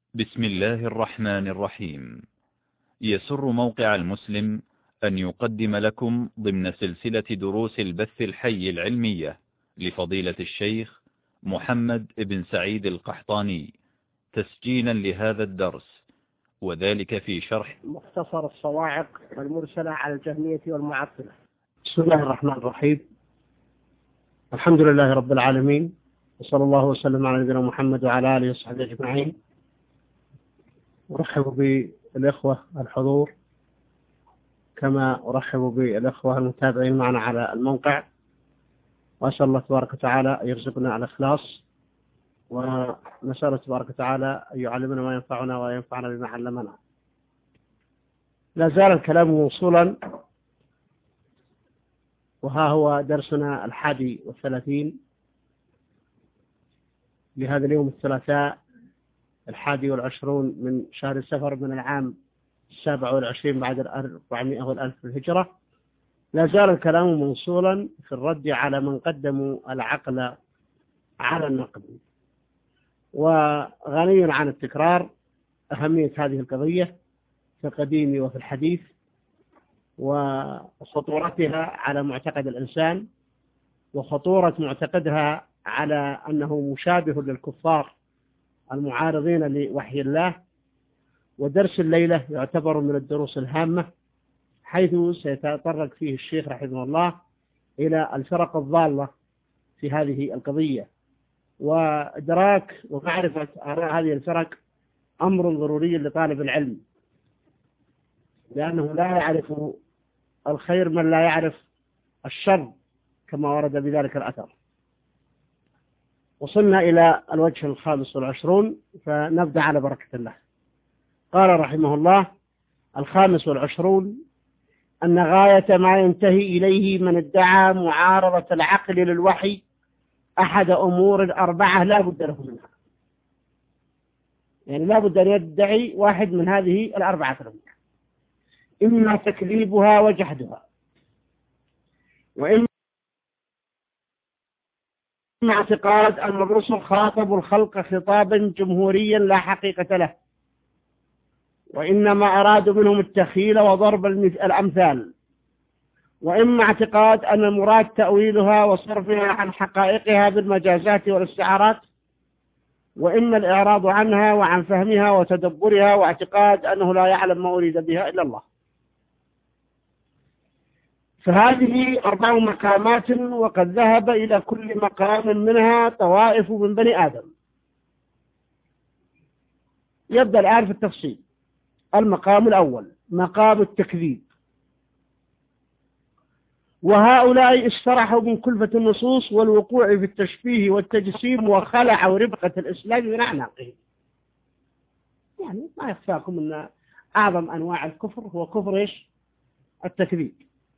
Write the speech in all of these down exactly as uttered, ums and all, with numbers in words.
بسم الله الرحمن الرحيم. يسر موقع المسلم أن يقدم لكم ضمن سلسلة دروس البث الحي العلمية لفضيلة الشيخ محمد بن سعيد القحطاني تسجيلا لهذا الدرس، وذلك في شرح مختصر الصواعق المرسلة على الجهمية والمعطلة. بسم الله الرحمن الرحيم. الحمد لله رب العالمين، وصلى الله وسلم على نبينا محمد وعلى آله وصحبه أجمعين. أرحب بالإخوة الحضور كما أرحب بالإخوة المتابعين معنا على الموقع، وأسأل الله تبارك وتعالى أن يرزقنا الإخلاص، ونسأل تبارك وتعالى أن يعلمنا ما ينفعنا وينفعنا بما علمنا. لا زال الكلام موصولا، وها هو درسنا الحادي والثلاثين لهذا اليوم الثلاثاء الحادي والعشرون من شهر سفر من العام السابع والعشرين بعد الأربعمائة والألف في الهجرة. لا زال الكلام موصولا في الرد على من قدموا العقل على النقل، وغني عن التكرار أهمية هذه القضية في القديم وفي الحديث، وخطورتها على معتقد الإنسان، وخطورة معتقدها على أنه مشابه للكفار المعارضين لوحي الله. ودرس الليلة يعتبر من الدروس الهامة، حيث سيتطرق فيه الشيخ رحمه الله إلى الفرق الضالة في هذه القضية، وإدراك ومعرفة آراء هذه الفرق أمر ضروري لطالب العلم، لأنه لا يعرف الخير من لا يعرف الشر كما ورد بذلك الأثر. وصلنا إلى الوجه الخامس والعشرون، فنبدأ على بركة الله. قال رحمه الله: الخامس والعشرون أن غاية ما ينتهي إليه من ادعى معارضة العقل للوحي أحد أمور الأربعة لا بد له منها، يعني لا بد أن يدعي واحد من هذه الأربعة الأمور: إما تكذيبها وجحدها، وإما اعتقاد أن الرسل خاطبوا الخلق خطابا جمهوريا لا حقيقة له، وإنما أرادوا منهم التخيل وضرب الأمثال، وإما اعتقاد أن المراد تأويلها وصرفها عن حقائقها بالمجازات والاستعارات، وإما الإعراض عنها وعن فهمها وتدبرها، واعتقاد أنه لا يعلم ما أريد بها إلا الله. فهذه أربع مقامات، وقد ذهب إلى كل مقام منها طوائف من بني آدم. يبدأ الآن في التفصيل. المقام الأول مقام التكذيب، وهؤلاء استرحوا من كلفة النصوص والوقوع في التشبيه والتجسيم، وخلعوا ربقة الإسلام من أعناقهم. يعني ما يخفاكم أن أعظم أنواع الكفر هو كفر إيش؟ التكذيب.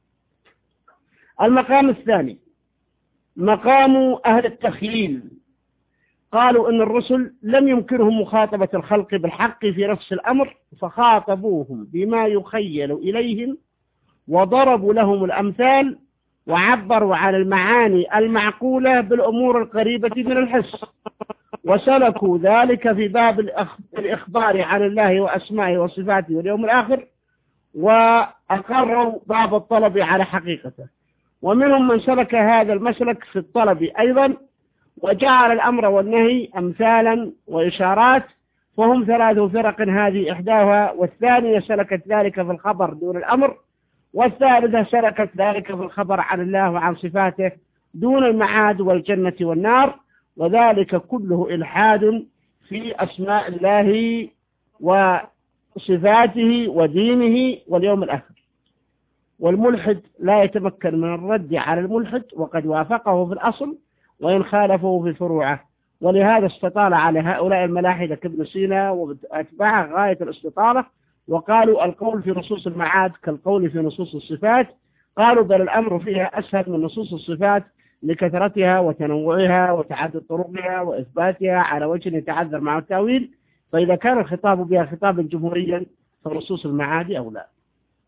المقام الثاني مقام أهل التخييل، قالوا إن الرسل لم يمكنهم مخاطبة الخلق بالحق في نفس الأمر، فخاطبوهم بما يخيل إليهم، وضربوا لهم الأمثال، وعبروا عن المعاني المعقولة بالأمور القريبة من الحس، وسلكوا ذلك في باب الإخبار عن الله وأسمائه وصفاته واليوم الآخر، وأقروا باب الطلب على حقيقته. ومنهم من سلك هذا المسلك في الطلب أيضا، وجعل الأمر والنهي أمثالا وإشارات، فهم ثلاث فرق، هذه إحداها، والثانية سلكت ذلك في الخبر دون الأمر، والثالثة سلكت ذلك في الخبر عن الله وعن صفاته دون المعاد والجنة والنار، وذلك كله إلحاد في أسماء الله وصفاته ودينه واليوم الآخر. والملحد لا يتمكن من الرد على الملحد وقد وافقه في الأصل، وإن خالفه في فروعه. ولهذا استطال على هؤلاء الملاحدة كابن سينا وأتباعه غاية الاستطالة، وقالوا القول في نصوص المعاد كالقول في نصوص الصفات. قالوا بل الأمر فيها أسهل من نصوص الصفات لكثرتها وتنوعها وتعدد طرقها وإثباتها على وجه يتعذر مع التأويل، فإذا كان الخطاب بها خطابا جمهوريا فنصوص المعاد أولى.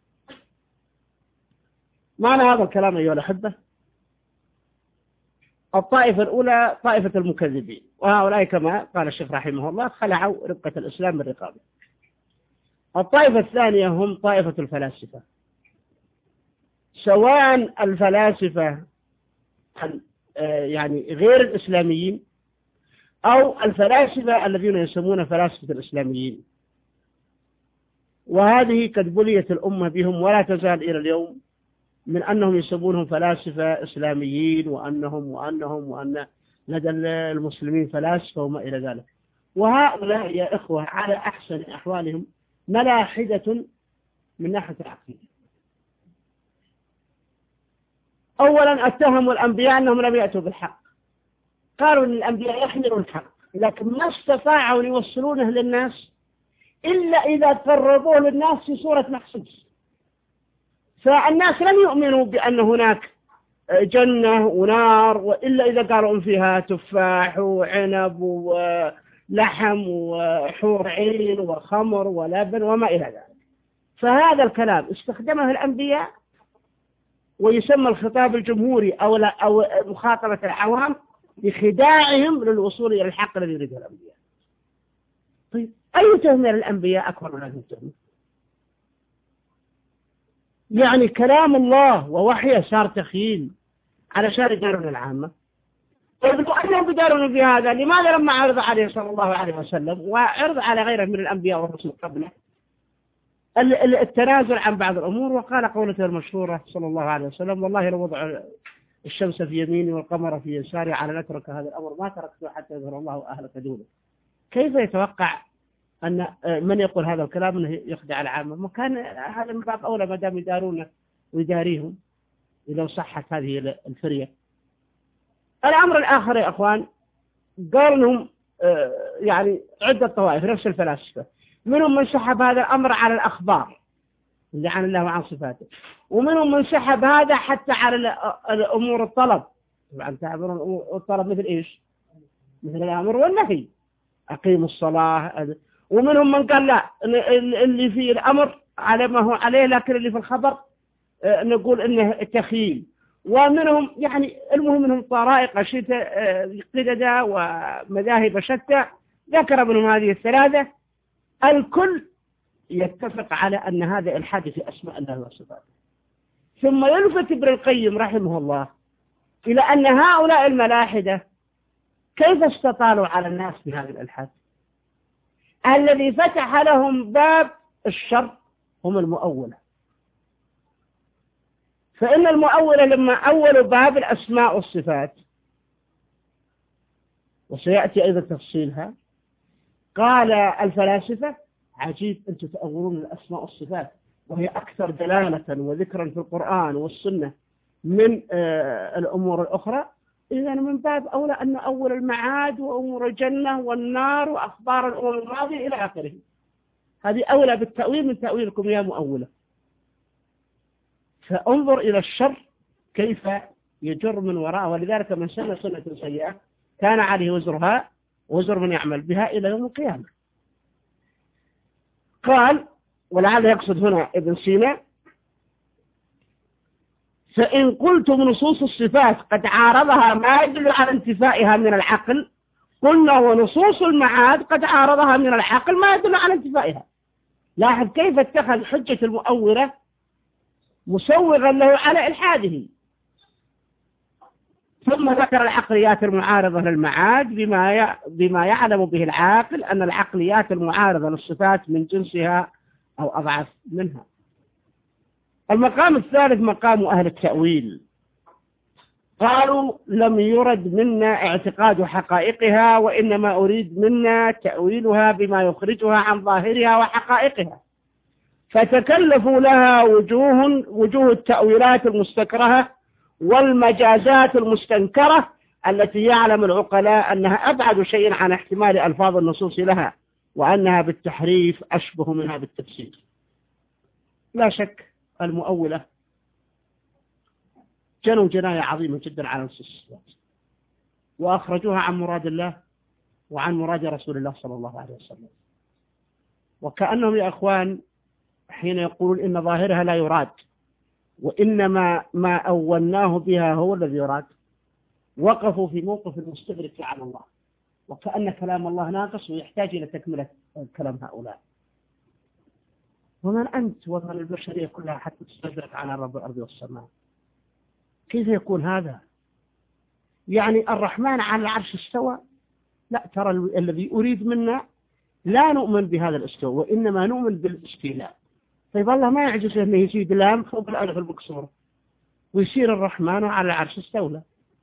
معنى هذا الكلام أيها الأحبة الطائفة الأولى طائفة المكذبين، وهؤلاء كما قال الشيخ رحمه الله خلعوا ربقة الإسلام من رقابه. الطائفة الثانية هم طائفة الفلاسفة، سواء الفلاسفة يعني غير الإسلاميين أو الفلاسفة الذين يسمون فلاسفة الإسلاميين، وهذه قد بليت الأمة بهم ولا تزال إلى اليوم من أنهم يسمونهم فلاسفة إسلاميين وأنهم وأنهم وأن لدى المسلمين فلاسفة وما إلى ذلك. وهؤلاء يا إخوة على أحسن أحوالهم ملاحدة من ناحية العقيدة. أولا اتهموا الأنبياء أنهم لم يأتوا بالحق، قالوا أن الأنبياء يحملون الحق لكن ما استطاعوا أن يوصلونه للناس إلا إذا قربوه للناس في صورة محسوس. فالناس لم يؤمنوا بأن هناك جنة ونار وإلا إذا قالوا فيها تفاح وعنب ولحم وحور عين وخمر ولبن وما إلى ذلك. فهذا الكلام استخدمه الأنبياء ويسمى الخطاب الجمهوري أو أو مخاطبة العوام بخداعهم للوصول إلى الحق الذي يريده الأنبياء. طيب أي تهمة للأنبياء أكبر من هذه التهمة؟ يعني كلام الله ووحيه صار تخيل علشان يدارون العامة. طيب لو أنهم بدارون في هذا لماذا لما عرض عليه صلى الله عليه وسلم وعرض على غيره من الأنبياء والرسل قبله التنازل عن بعض الأمور، وقال قولته المشهورة صلى الله عليه وسلم: والله لو وضع الشمس في يميني والقمر في يساري على نترك هذا الأمر ما تركته حتى يظهر الله أهلك دونه. كيف يتوقع أن من يقول هذا الكلام أنه يخدع العامة؟ ما كان هذا من باب أولى ما دام يدارونه ويداريهم إذا صحت هذه الفرية. الأمر الآخر يا أخوان، قال لهم يعني عدة طوائف نفس الفلاسفة، منهم من سحب هذا الأمر على الأخبار اللي عن الله وعن صفاته، ومنهم من سحب هذا حتى على الأمور الطلب. طبعا تعبرون الطلب مثل إيش؟ مثل الأمر والنهي، أقيموا الصلاة. ومنهم من قال لا، اللي في الأمر على ما هو عليه لكن اللي في الخبر نقول إنه تخيل. ومنهم يعني المهم منهم طرائق قددة ومذاهب شتى، ذكر منهم هذه الثلاثة. الكل يتفق على أن هذا الحاد في أسماء الله وصفاته. ثم يلفت ابن القيم رحمه الله إلى أن هؤلاء الملاحدة كيف استطالوا على الناس بهذا الإلحاد؟ الذي فتح لهم باب الشر هم المؤولة. فإن المؤولة لما أولوا باب الأسماء والصفات، وسيأتي أيضا تفصيلها، قال الفلاسفة: عجيب أنتم تأولون الأسماء والصفات وهي أكثر دلالة وذكرا في القرآن والسنة من آه الأمور الأخرى. إذا من باب أولى أن نؤول المعاد وأمور الجنة والنار وأخبار الأمم الماضية إلى آخره. هذه أولى بالتأويل من تأويلكم يا مؤولة. فانظر إلى الشر كيف يجر من وراءه، ولذلك من سن سنة سيئة كان عليه وزرها وزر من يعمل بها إلى يوم القيامة. قال، ولعل يقصد هنا ابن سينا: فإن قلتم نصوص الصفات قد عارضها ما يدل على انتفائها من العقل، قلنا ونصوص المعاد قد عارضها من العقل ما يدل على انتفائها. لاحظ كيف اتخذ حجة المؤولة مسوغا له على إلحاده. ثم ذكر العقليات المعارضة للمعاد بما بما يعلم به العاقل أن العقليات المعارضة للصفات من جنسها أو أضعف منها. المقام الثالث مقام أهل التأويل. قالوا: لم يرد منا اعتقاد حقائقها، وإنما أريد منا تأويلها بما يخرجها عن ظاهرها وحقائقها. فتكلفوا لها وجوه وجوه التأويلات المستكرهة والمجازات المستنكرة التي يعلم العقلاء أنها أبعد شيء عن احتمال ألفاظ النصوص لها، وأنها بالتحريف أشبه منها بالتفسير. لا شك المؤولة جنوا جناية عظيمة جدا على نصوص الصفات، وأخرجوها عن مراد الله وعن مراد رسول الله صلى الله عليه وسلم. وكأنهم يا أخوان حين يقولون إن ظاهرها لا يراد، وإنما ما أولناه بها هو الذي يراد. وقفوا في موقف المستدرك على الله، وكأن كلام الله ناقص ويحتاج إلى تكملة كلام هؤلاء. ومن أنت ومن البشرية كلها حتى تستدرك على رب الأرض والسماء؟ كيف يكون هذا؟ يعني الرحمن على العرش استوى؟ لا، ترى الذي أريد منا لا نؤمن بهذا الاستواء، وإنما نؤمن بالاستيلاء. طيب الله ما يعجز أنه يزيد لام فوق الألف المكسورة ويصير الرحمن على العرش استولى.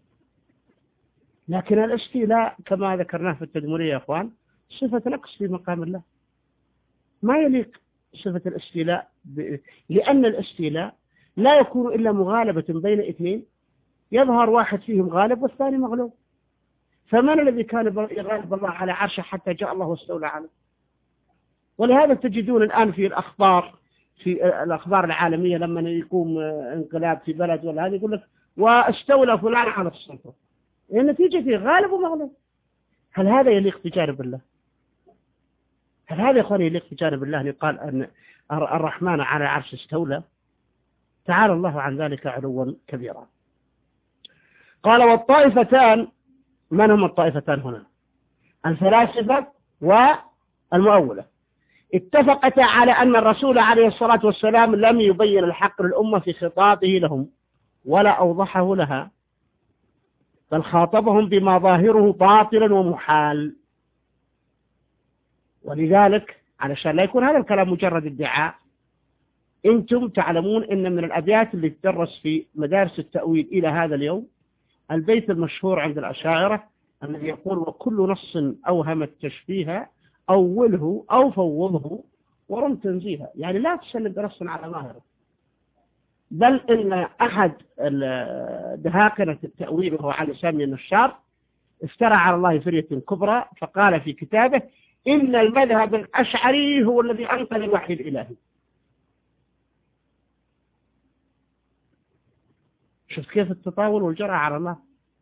لكن الاستيلاء كما ذكرناه في التدمرية يا أخوان صفة نقص في مقام الله، ما يليق صفة الاستيلاء ب... لأن الاستيلاء لا يكون إلا مغالبة بين اثنين، يظهر واحد فيهم غالب والثاني مغلوب. فمن الذي كان يغالب الله على عرشه حتى جاء الله واستولى عليه؟ ولهذا تجدون الآن في الأخبار في الأخبار العالمية لما يقوم انقلاب في بلد ولا هذا يقول لك واستولى فلان على السلطة، النتيجة فيه غالب ومغلوب. هل هذا يليق بجانب الله؟ هل هذا يا أخواني يليق بجانب الله؟ يقال أن الرحمن على عرش استولى؟ تعالى الله عن ذلك علوا كبيرا. قال والطائفتان، من هم الطائفتان هنا؟ الفلاسفة والمؤولة، اتفقتا على أن الرسول عليه الصلاة والسلام لم يبين الحق للأمة في خطابه لهم ولا أوضحه لها، بل خاطبهم بما ظاهره باطلا ومحال. ولذلك علشان لا يكون هذا الكلام مجرد ادعاء، أنتم تعلمون أن من الأبيات اللي تدرس في مدارس التأويل إلى هذا اليوم البيت المشهور عند الأشاعرة الذي يقول وكل نص أوهم التشبيه أوله أو فوضه ورم تنزيها، يعني لا تسلم بنص على ظاهره. بل إن أحد دهاقنة التأويل وهو علي سامي النشار افترى على الله فرية كبرى فقال في كتابه إن المذهب الأشعري هو الذي أنقذ الوحي الإلهي. شوف كيف التطاول والجرأة على الله.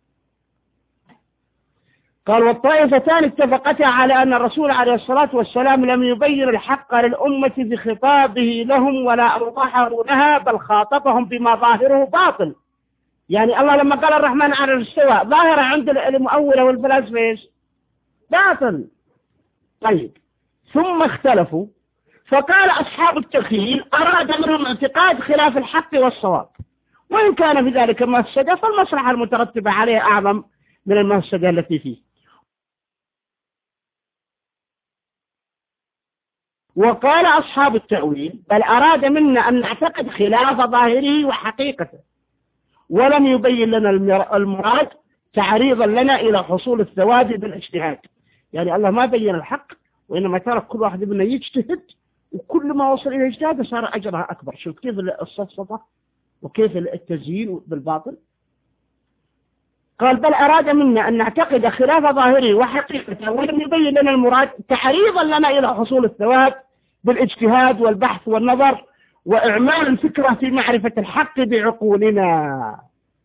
قال والطائفتان اتفقتا على أن الرسول عليه الصلاة والسلام لم يبين الحق للأمة بخطابه لهم ولا أوضحه لها، بل خاطبهم بما ظاهره باطل. يعني الله لما قال الرحمن على الاستواء ظاهرة عند المؤولة والفلاسفة باطل. طيب ثم اختلفوا فقال أصحاب التخيل أراد منهم اعتقاد خلاف الحق والصواب، وإن كان في ذلك مفسدة فالمصلحة المترتبة عليه أعظم من المفسدة التي فيه. وقال أصحاب التأويل بل أراد منا أن نعتقد خلاف ظاهره وحقيقته، ولم يبين لنا المراد تعريضا لنا إلى حصول الثواب بالاجتهاد. يعني الله ما بين الحق وإنما ترك كل واحد منا يجتهد، وكل ما وصل إلى اجتهاد صار أجرها أكبر. شوف كيف الصفصفة وكيف التزيين بالباطل. قال بل أراد منا أن نعتقد خلاف ظاهره وحقيقته، ولم يبين لنا المراد تعريضا لنا إلى حصول الثواب بالاجتهاد والبحث والنظر وإعمال الفكرة في معرفة الحق بعقولنا.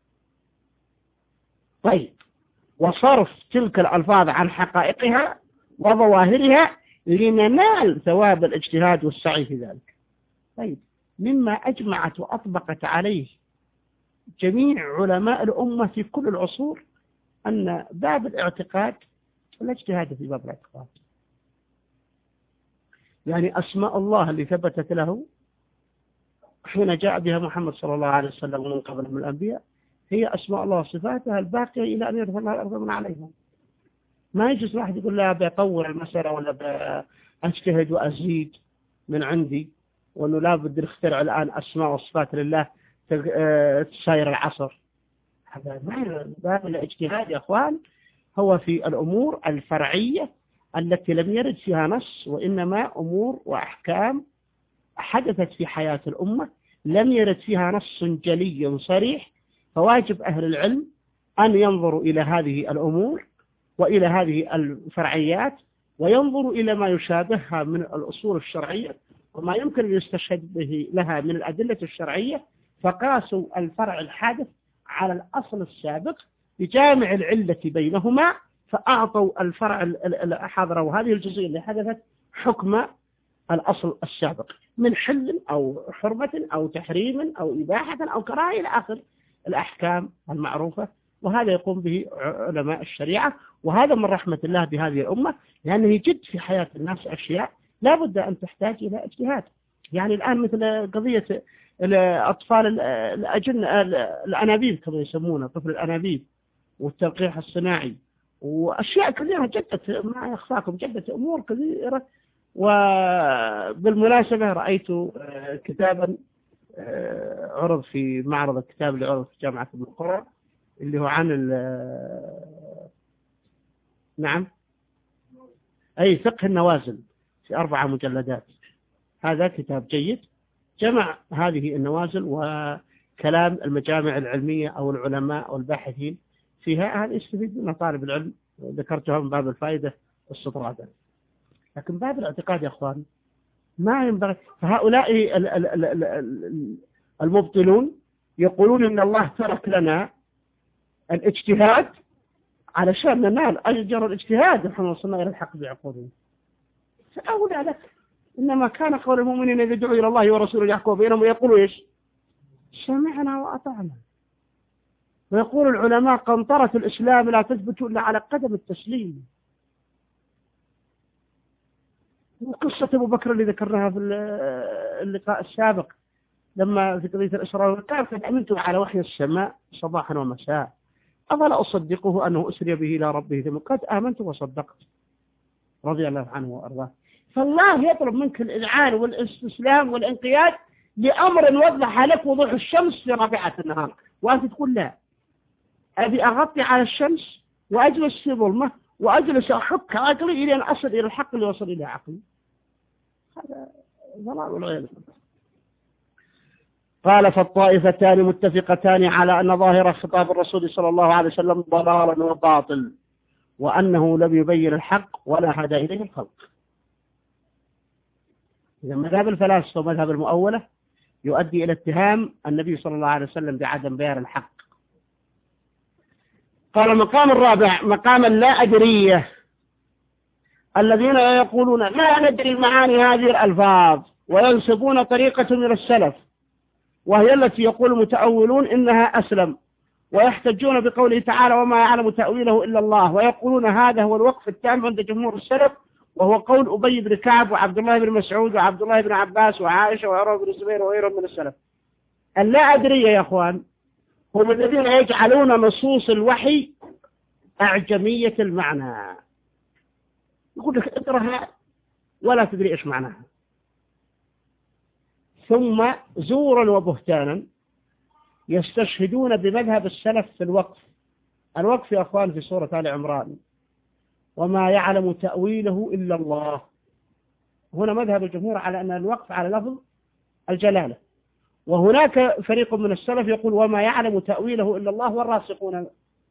طيب وصرف تلك الألفاظ عن حقائقها وظواهرها لننال ثواب الاجتهاد والسعي في ذلك. طيب مما أجمعت وأطبقت عليه جميع علماء الأمة في كل العصور أن باب الاعتقاد لا اجتهاد في باب الاعتقاد. يعني أسماء الله اللي ثبتت له حين جاء بها محمد صلى الله عليه وسلم من قبل من الأنبياء هي أسماء الله وصفاتها الباقية إلى أن يرفع الله الأرض من عليهم. ما يجوز واحد يقول لا بيطور المسألة ولا بأجتهد وأزيد من عندي، وأنه لا بد نخترع الآن أسماء وصفات لله تساير العصر. هذا باب الاجتهاد يا أخوان هو في الأمور الفرعية التي لم يرد فيها نص، وإنما أمور وأحكام حدثت في حياة الأمة لم يرد فيها نص جلي صريح، فواجب أهل العلم أن ينظروا إلى هذه الأمور وإلى هذه الفرعيات وينظروا إلى ما يشابهها من الأصول الشرعية وما يمكن أن يستشهد به لها من الأدلة الشرعية، فقاسوا الفرع الحادث على الأصل السابق بجامع العلة بينهما، فأعطوا الفرع حضروا هذه الجزئية اللي حدثت حكم الأصل السابق من حل أو حرمة أو تحريم أو إباحة أو كراهة إلى آخر الأحكام المعروفة وهذا يقوم به علماء الشريعة. وهذا من رحمة الله بهذه الأمة، لأنه يجد في حياة الناس أشياء لا بد أن تحتاج إلى اجتهاد. يعني الآن مثل قضية الأطفال الأجن الأنابيب كما يسمونه، طفل الأنابيب والتلقيح الصناعي وأشياء كثيرة جدت ما يخفاكم، جدت أمور كثيرة. وبالمناسبة رأيت كتابا عرض في معرض الكتاب اللي عرض في جامعة ابن قرى اللي هو عن نعم أي فقه النوازل في أربعة مجلدات. هذا كتاب جيد جمع هذه النوازل وكلام المجامع العلمية أو العلماء أو الباحثين فيها، هذا يستفيد منها طالب العلم. ذكرتها من باب الفائدة والسترادة، لكن باب الاعتقاد يا أخوان ما ينبغي. فهؤلاء المبطلون يقولون إن الله ترك لنا الاجتهاد علشان ننال أجر الاجتهاد نحن وصلنا إلى الحق بعقولنا. فأولى لك، إنما كان قول المؤمنين إذا دعوا إلى الله ورسوله يحكموا بينهم ويقولوا إيش؟ سمعنا وأطعنا. ويقول العلماء قنطرة الإسلام لا تثبت إلا على قدم التسليم. وقصة أبو بكر اللي ذكرناها في اللقاء السابق لما في قضية الإسراء والمعراج قد أمنت على وحي السماء صباحا ومساء أفلا أصدقه أنه أسري به إلى ربه ثم قد آمنت وصدقت رضي الله عنه وأرضاه. فالله يطلب منك الإذعان والاستسلام والانقياد لأمر وضح لك وضوح الشمس في رابعة النهار، وأنت تقول لا، أبي أغطي على الشمس وأجلس في ظلمة وأجلس أحك عقلي إلى أن أصل إلى الحق اللي وصل إلى عقلي. هذا ضلال والعياذ بالله. قال فالطائفتان متفقتان على أن ظاهر خطاب الرسول صلى الله عليه وسلم ضلال وباطل، وأنه لم يبين الحق ولا هدى إليه الخلق. إذا مذهب الفلاسفة ومذهب المؤولة يؤدي إلى اتهام النبي صلى الله عليه وسلم بعدم بيان الحق. قال المقام الرابع مقام اللا أدرية، الذين يقولون لا ندري معاني هذه الألفاظ وينسبون طريقة من السلف وهي التي يقول المتأولون إنها أسلم، ويحتجون بقوله تعالى وما يعلم تأويله إلا الله، ويقولون هذا هو الوقف التام عند جمهور السلف، وهو قول أبي بن كعب وعبد الله بن مسعود وعبد الله بن عباس وعائشة وعروة بن الزبير وغيرهم من السلف. اللا أدرية يا أخوان هم الذين يجعلون نصوص الوحي أعجمية المعنى، يقول لك اقرأها ولا تدري إيش معناها. ثم زورا وبهتانا يستشهدون بمذهب السلف في الوقف. الوقف يا أخوان في سورة آل عمران وما يعلم تأويله إلا الله، هنا مذهب الجمهور على أن الوقف على لفظ الجلالة، وهناك فريق من السلف يقول وما يعلم تأويله إلا الله والراسخون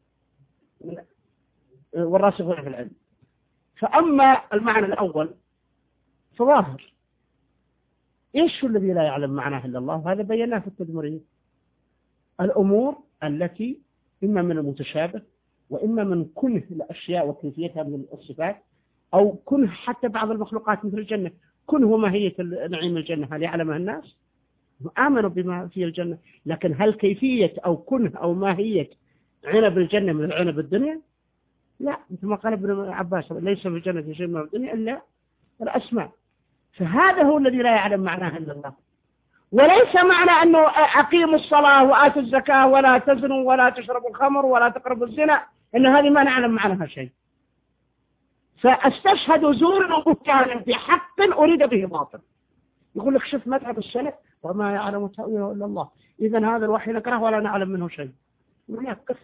والراسخون في العلم. فأما المعنى الأول فظاهر، إيش الذي لا يعلم معناه إلا الله؟ هذا بيناه في التدمرية. الأمور التي إما من المتشابه وإما من كنه الأشياء وكيفيتها من الصفات، أو كنه حتى بعض المخلوقات مثل الجنة، كنه ماهية نعيم الجنة هل يعلمها الناس؟ آمنوا بما في الجنة، لكن هل كيفية أو كنه أو ماهية عنب الجنة من عنب الدنيا؟ لا، مثل ما قال ابن عباس ليس في الجنة شيء من الدنيا إلا الأسماء. فهذا هو الذي لا يعلم معناه إلا الله. وليس معنى أنه أقيموا الصلاة وآتوا الزكاة ولا تزنوا ولا تشربوا الخمر ولا تقربوا الزنا إن هذه ما نعلم معناها شيء. فاستشهدوا زورا وبهتانا في حق أريد به باطل. يقول لك شوف مذهب السلف وما يعلم تأويله إلا الله، إذن هذا الوحي نكره ولا نعلم منه شيء. يقف.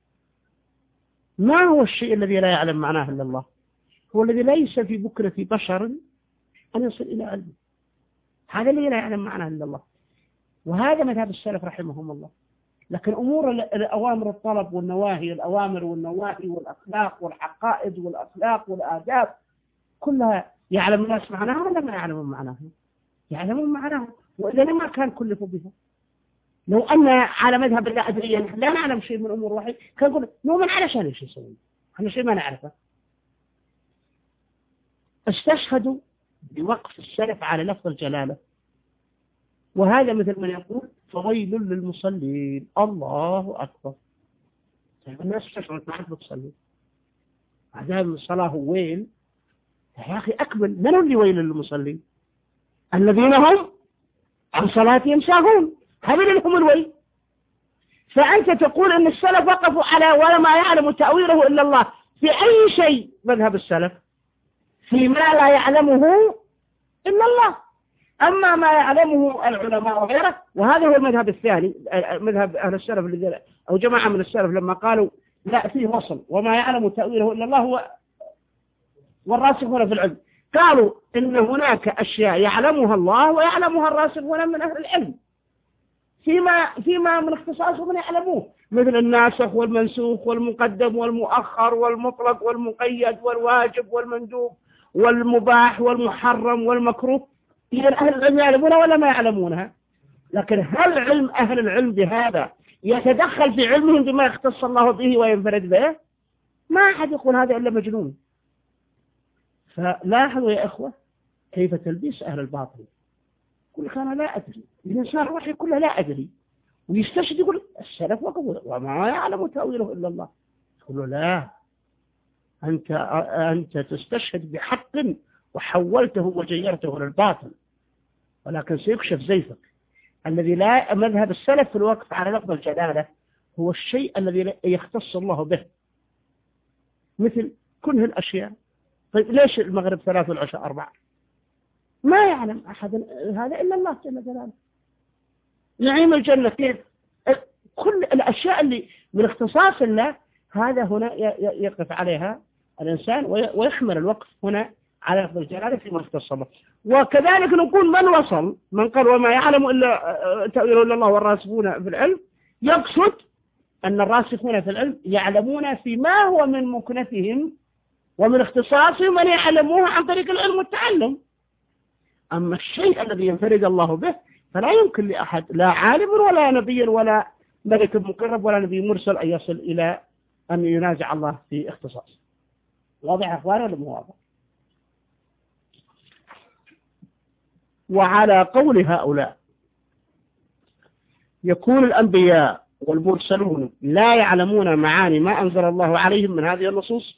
ما هو الشيء الذي لا يعلم معناه إلا الله؟ هو الذي ليس في بكرة بشر أن يصل إلى علمه، هذا الذي لا يعلم معناه إلا الله. وهذا مذهب السلف رحمهم الله. لكن أمور الأوامر الطلب والنواهي، الأوامر والنواهي والأخلاق والعقائد والأخلاق والآداب كلها يعلم الناس معناها ولا ما يعلمون معناها؟ يعلمون معناها، وإذا ما كان كلفوا بها. لو أن على مذهب لا أدري لا نعلم شيء من أمور الوحي كان نقول نؤمن علشان ايش يسوي، احنا شيء ما نعرفه. استشهدوا بوقف السلف على لفظ الجلالة، وهذا مثل من يقول فويل للمصلين. الله أكبر. الناس تشعر ما عاد بتصلي عدم الصلاة وين يا أخي أكمل. من اللي ويل للمصلين؟ الذين هم عن صلاتهم ساهون، هذول هم الويل. فأنت تقول أن السلف وقفوا على ولا ما يعلم تأويله إلا الله في أي شيء. مذهب السلف فيما لا يعلمه إلا الله، أما ما يعلمه العلماء وغيره. وهذا هو المذهب الثاني، مذهب أهل السلف الذين أو جماعة من السلف لما قالوا لا فيه وصل وما يعلم تأويله إلا الله هو والراسخون في العلم، قالوا إن هناك أشياء يعلمها الله ويعلمها الراسخون من أهل العلم فيما فيما من اختصاصه من يعلموه، مثل الناسخ والمنسوخ والمقدم والمؤخر والمطلق والمقيد والواجب والمندوب والمباح والمحرم والمكروه. إذا أهل العلم يعلمونها ولا ما يعلمونها؟ لكن هل علم أهل العلم بهذا يتدخل في علمهم بما يختص الله به وينفرد به؟ ما أحد يقول هذا إلا مجنون. فلاحظوا يا إخوة كيف تلبيس أهل الباطل. يقول لك أنا لا أدري، الإنسان روحي كله لا أدري، ويستشهد يقول السلف وقبول وما يعلم تأويله إلا الله. يقول له لا، أنت أنت تستشهد بحق وحولته وجيرته للباطل، ولكن سيكشف زيفك. الذي لا مذهب السلف في الوقف على لفظ الجلالة هو الشيء الذي يختص الله به، مثل كل الأشياء. طيب ليش المغرب ثلاث والعشاء أربعة؟ ما يعلم أحد هذا إلا الله جل جلاله. نعيم الجنة كيف؟ كل الأشياء اللي من اختصاص الله هذا هنا يقف عليها الإنسان ويحمل الوقف هنا على لفظ الجلالة فيما اختص الله. وكذلك نقول من وصل من قال وما يعلم إلا تأويله إلا الله والراسخون في العلم، يقصد أن الراسخون في العلم يعلمون فيما هو من مكنتهم ومن اختصاصهم أن يعلموه عن طريق العلم والتعلم. أما الشيء الذي ينفرد الله به فلا يمكن لأحد لا عالم ولا نبي ولا ملك مقرب ولا نبي مرسل أن يصل إلى أن ينازع الله في اختصاص. واضح يا أخوان ولا مو واضح؟ وعلى قول هؤلاء يكون الأنبياء والمرسلون لا يعلمون معاني ما أنزل الله عليهم من هذه النصوص،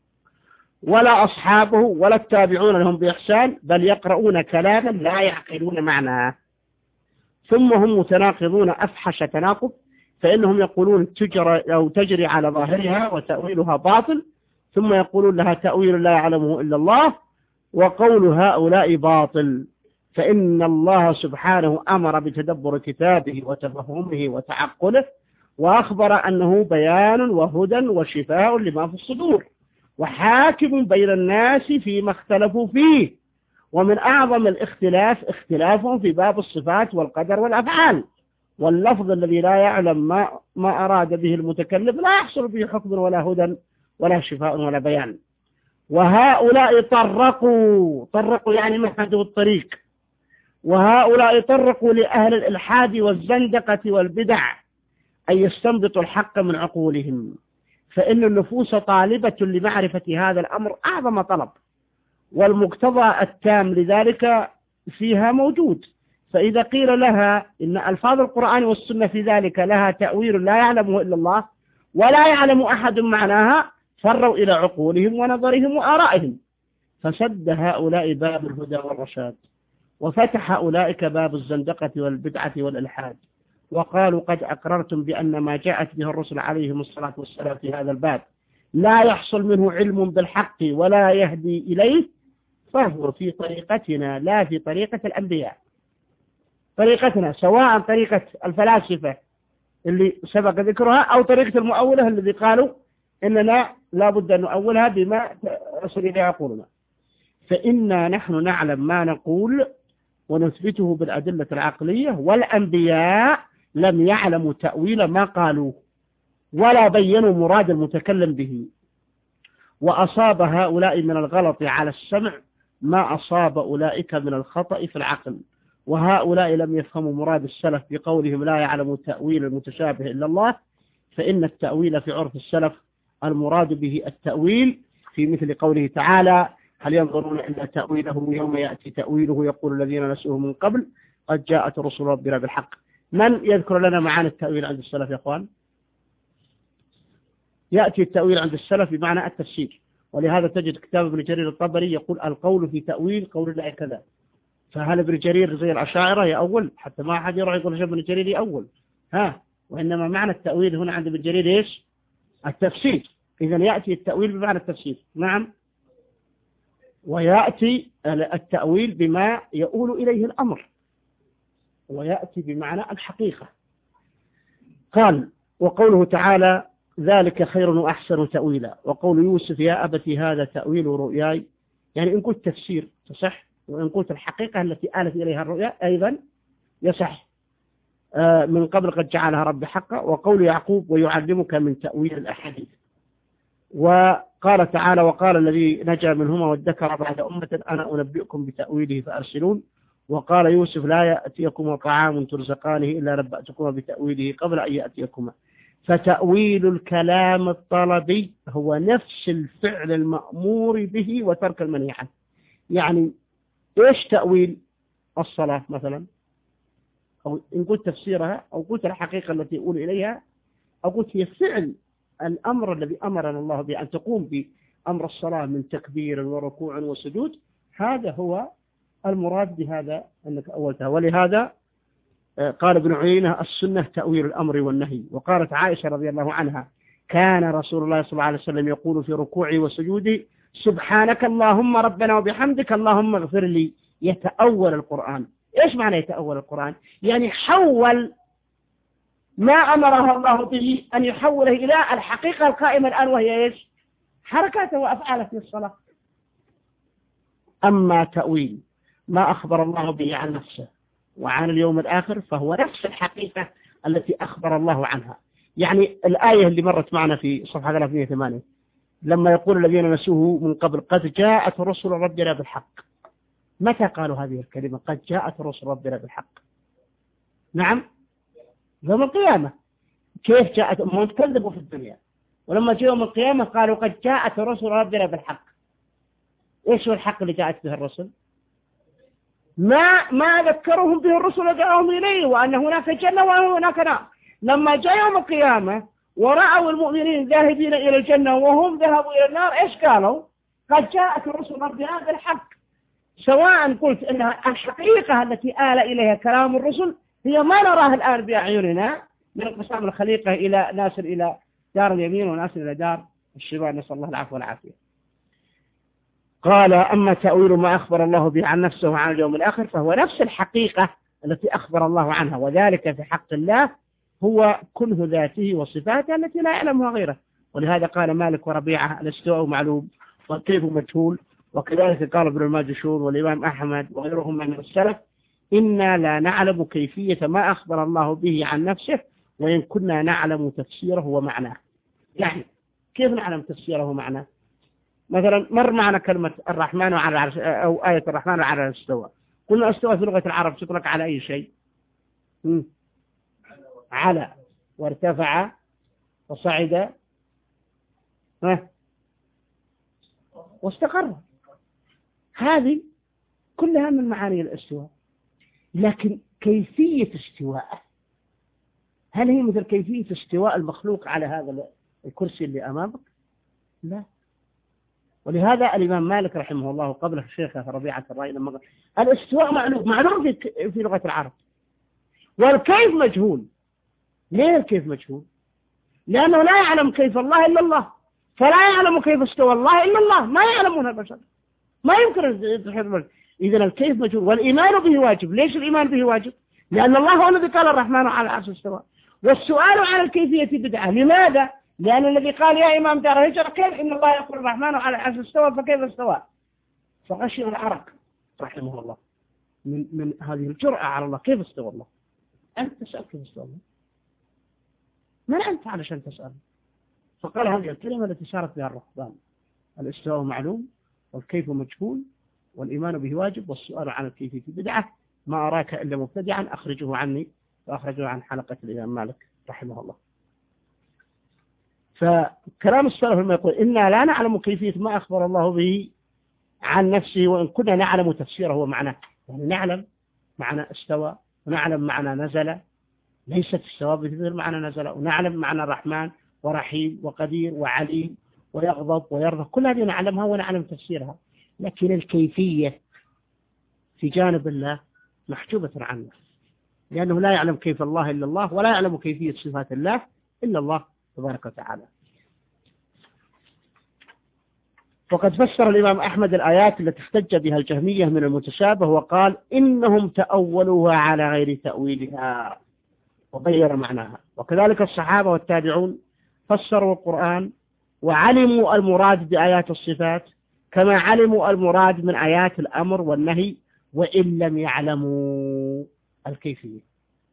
ولا أصحابه ولا التابعون لهم بإحسان، بل يقرؤون كلاما لا يعقلون معناه، ثم هم متناقضون أفحش تناقض، فإنهم يقولون تجرى أو تجري على ظاهرها وتأويلها باطل، ثم يقولون لها تأويل لا يعلمه إلا الله، وقول هؤلاء باطل، فإن الله سبحانه أمر بتدبر كتابه وتفهمه وتعقله، وأخبر أنه بيان وهدى وشفاء لما في الصدور، وحاكم بين الناس فيما اختلفوا فيه. ومن أعظم الاختلاف اختلافهم في باب الصفات والقدر والأفعال، واللفظ الذي لا يعلم ما, ما أراد به المتكلم لا يحصل به حكم ولا هدى ولا شفاء ولا بيان. وهؤلاء طرقوا طرقوا يعني مهدوا الطريق، وهؤلاء طرقوا لأهل الإلحاد والزندقة والبدع أن يستنبطوا الحق من عقولهم، فإن النفوس طالبة لمعرفة هذا الأمر أعظم طلب، والمقتضى التام لذلك فيها موجود. فإذا قيل لها إن ألفاظ القرآن والسنة في ذلك لها تأويل لا يعلمه إلا الله ولا يعلم أحد معناها، فروا إلى عقولهم ونظرهم وآرائهم، فسد هؤلاء باب الهدى والرشاد، وفتح أولئك باب الزندقة والبدعة والإلحاد، وقالوا قد أقررتم بأن ما جاءت به الرسل عليهم الصلاة والسلام في هذا الباب لا يحصل منه علم بالحق ولا يهدي إليه، فهو في طريقتنا لا في طريقة الأنبياء. طريقتنا سواء طريقة الفلاسفة اللي سبق ذكرها أو طريقة المؤولة الذي قالوا إننا لا بد أن نؤولها بما رسل إليه عقولنا. فإنا نحن نعلم ما نقول ونثبته بالأدلة العقلية، والأنبياء لم يعلموا تأويل ما قالوه ولا بينوا مراد المتكلم به، وأصاب هؤلاء من الغلط على السمع ما أصاب أولئك من الخطأ في العقل. وهؤلاء لم يفهموا مراد السلف بقولهم لا يعلم تأويل المتشابه إلا الله، فإن التأويل في عرف السلف المراد به التأويل في مثل قوله تعالى هل ينظرون إلا تأويله يوم يأتي تأويله يقول الذين نسوه من قبل قد جاءت رسل ربنا بالحق. من يذكر لنا معاني التأويل عند السلف يا أخوان؟ يأتي التأويل عند السلف بمعنى التفسير، ولهذا تجد كتاب ابن جرير الطبري يقول القول في تأويل قول الله كذا. فهل ابن جرير زي الأشاعرة يأول؟ حتى ما أحد يروح يقول ابن جرير يأول، ها، وإنما معنى التأويل هنا عند ابن جرير إيش؟ التفسير. إذا يأتي التأويل بمعنى التفسير، نعم. ويأتي التأويل بما يؤول إليه الأمر، ويأتي بمعنى الحقيقة. قال وقوله تعالى ذلك خير وأحسن تأويلا، وقول يوسف يا أبت هذا تأويل رؤياي، يعني إن قلت تفسير تصح، وإن قلت الحقيقة التي آلت إليها الرؤيا أيضا يصح. آه من قبل قد جعلها رب حقا. وقول يعقوب ويعلمك من تأويل الأحاديث. وقال تعالى وقال الذي نجا منهما وادكر بعد أمة أنا أنبئكم بتأويله فأرسلون. وقال يوسف لا يأتيكم طعام ترزقانه إلا نبأتكم بتأويله قبل أن يأتيكما. فتأويل الكلام الطلبي هو نفس الفعل المأمور به وترك المنهي عنه. يعني إيش تأويل الصلاة مثلا، أو إن قلت تفسيرها أو قلت الحقيقة التي يقول إليها، أو قلت هي فعل الأمر الذي أمرنا الله بأن تقوم بأمر الصلاة من تكبير وركوع وسجود، هذا هو المراد بهذا أنك أولتها. ولهذا قال ابن عيينة السنة تأويل الأمر والنهي. وقالت عائشة رضي الله عنها كان رسول الله صلى الله عليه وسلم يقول في ركوعي وسجودي سبحانك اللهم ربنا وبحمدك اللهم اغفر لي. يتأول القرآن. إيش معنى يتأول القرآن؟ يعني حول ما أمره الله به أن يحوله إلى الحقيقة القائمة الآن، وهي إيش؟ حركاته وأفعاله في الصلاة. أما تأويل ما أخبر الله به عن نفسه وعن اليوم الآخر فهو نفس الحقيقة التي أخبر الله عنها. يعني الآية اللي مرت معنا في صفحة ثلاثمائة وثمانية لما يقول الذين نسوه من قبل قد جاءت رسل ربنا بالحق، متى قالوا هذه الكلمة قد جاءت رسل ربنا بالحق؟ نعم يوم القيامة. كيف جاءت؟ هم كذبوا في الدنيا، ولما جاءوا يوم القيامة قالوا قد جاءت رسل ربنا بالحق. إيش هو الحق اللي جاءت به الرسل؟ ما ما ذكرهم به الرسل وجاءهم إليه، وأن هناك جنة وهناك نار. لما جاء يوم القيامة ورأوا المؤمنين ذاهبين إلى الجنة وهم ذهبوا إلى النار، إيش قالوا؟ قد جاءت رسل ربنا بالحق. سواء قلت أن الحقيقة التي آل إليها كلام الرسل هي ما نراه الآن بأعيننا من انقسام الخليقة إلى ناس إلى دار اليمين وناس إلى دار الشمال، نسأل الله العفو والعافية. قال أما تأويل ما أخبر الله به عن نفسه وعن اليوم الآخر فهو نفس الحقيقة التي أخبر الله عنها، وذلك في حق الله هو كنه ذاته وصفاته التي لا يعلمها غيره. ولهذا قال مالك وربيعة الاستواء معلوم والكيف مجهول. وكذلك قال ابن الماجشون والإمام أحمد وغيرهم من السلف إنا لا نعلم كيفية ما أخبر الله به عن نفسه وإن كنا نعلم تفسيره ومعناه. يعني كيف نعلم تفسيره ومعناه؟ مثلا مر معنا كلمة الرحمن على العرش أو آية الرحمن على الاستواء، قلنا استوى في لغة العرب تطلق على أي شيء؟ م? على وارتفع وصعد ها واستقر. هذه كلها من معاني الاستواء. لكن كيفية استواءه هل هي مثل كيفية استواء المخلوق على هذا الكرسي اللي أمامك؟ لا. ولهذا الإمام مالك رحمه الله قبل الشيخ ربيعة الرأي لما قال الاستواء معلوم معلوم في في لغة العرب، والكيف مجهول. ليه الكيف مجهول؟ لأنه لا يعلم كيف الله إلا الله، فلا يعلم كيف استوى الله إلا الله، ما يعلمون البشر، ما يمكن يتحدث. إذا الكيف مجهول والإيمان به واجب. ليش الإيمان به واجب؟ لأن الله هو الذي قال الرحمن على العرش استوى، والسؤال عن الكيفية بدعة. لماذا؟ لأن الذي قال يا إمام دار الهجرة كيف إن الله يقول الرحمن على العرش استوى فكيف استوى؟ فغشي العرق رحمه الله من من هذه الجرأة على الله. كيف استوى الله؟ أنت تسأل كيف استوى الله؟ من أنت علشان تسأل؟ فقال هذه الكلمة التي سارت بها الرهبان: الاستواء معلوم والكيف مجهول والإيمان به واجب والسؤال عن الكيفية بدعة، ما أراك إلا مبتدعا أخرجه عني. فأخرجه عن حلقة الإمام مالك رحمه الله. فكلام السلف لما يقول إنا لا نعلم كيفية ما أخبر الله به عن نفسه وإن كنا نعلم تفسيره ومعناه، يعني نعلم معنى استوى ونعلم معنى نزل، ليست استوى بمعنى نزل، ونعلم معنى الرحمن ورحيم وقدير وعليم ويغضب ويرضى، كل هذه نعلمها ونعلم تفسيرها، لكن الكيفية في جانب الله محجوبة عنه، لأنه لا يعلم كيف الله إلا الله، ولا يعلم كيفية صفات الله إلا الله تبارك وتعالى. وقد فسر الإمام أحمد الآيات التي احتج بها الجهمية من المتشابه وقال إنهم تأولوها على غير تأويلها وغير معناها. وكذلك الصحابة والتابعون فسروا القرآن وعلموا المراد بآيات الصفات كما علموا المراد من آيات الأمر والنهي، وإن لم يعلموا الكيفية،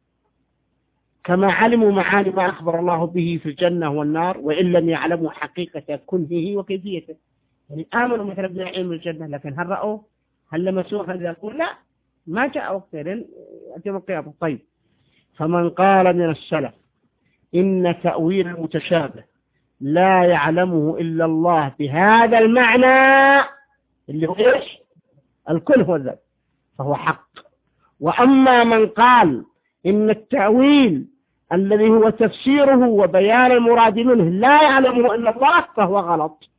كما علموا معاني ما أخبر الله به في الجنة والنار وإن لم يعلموا حقيقة كنهه وكيفيته. يعني آمنوا مثلا بعلم الجنة، لكن هل رأوا هل لمسوه؟ هل يقول لا، ما جاء وقت لين يوم القيامة. طيب، فمن قال من السلف إن تأويل المتشابه لا يعلمه إلا الله بهذا المعنى اللي هو إيش؟ الكل هو الذات، فهو حق. وأما من قال إن التأويل الذي هو تفسيره وبيان المراد منه لا يعلمه إلا الله فهو غلط.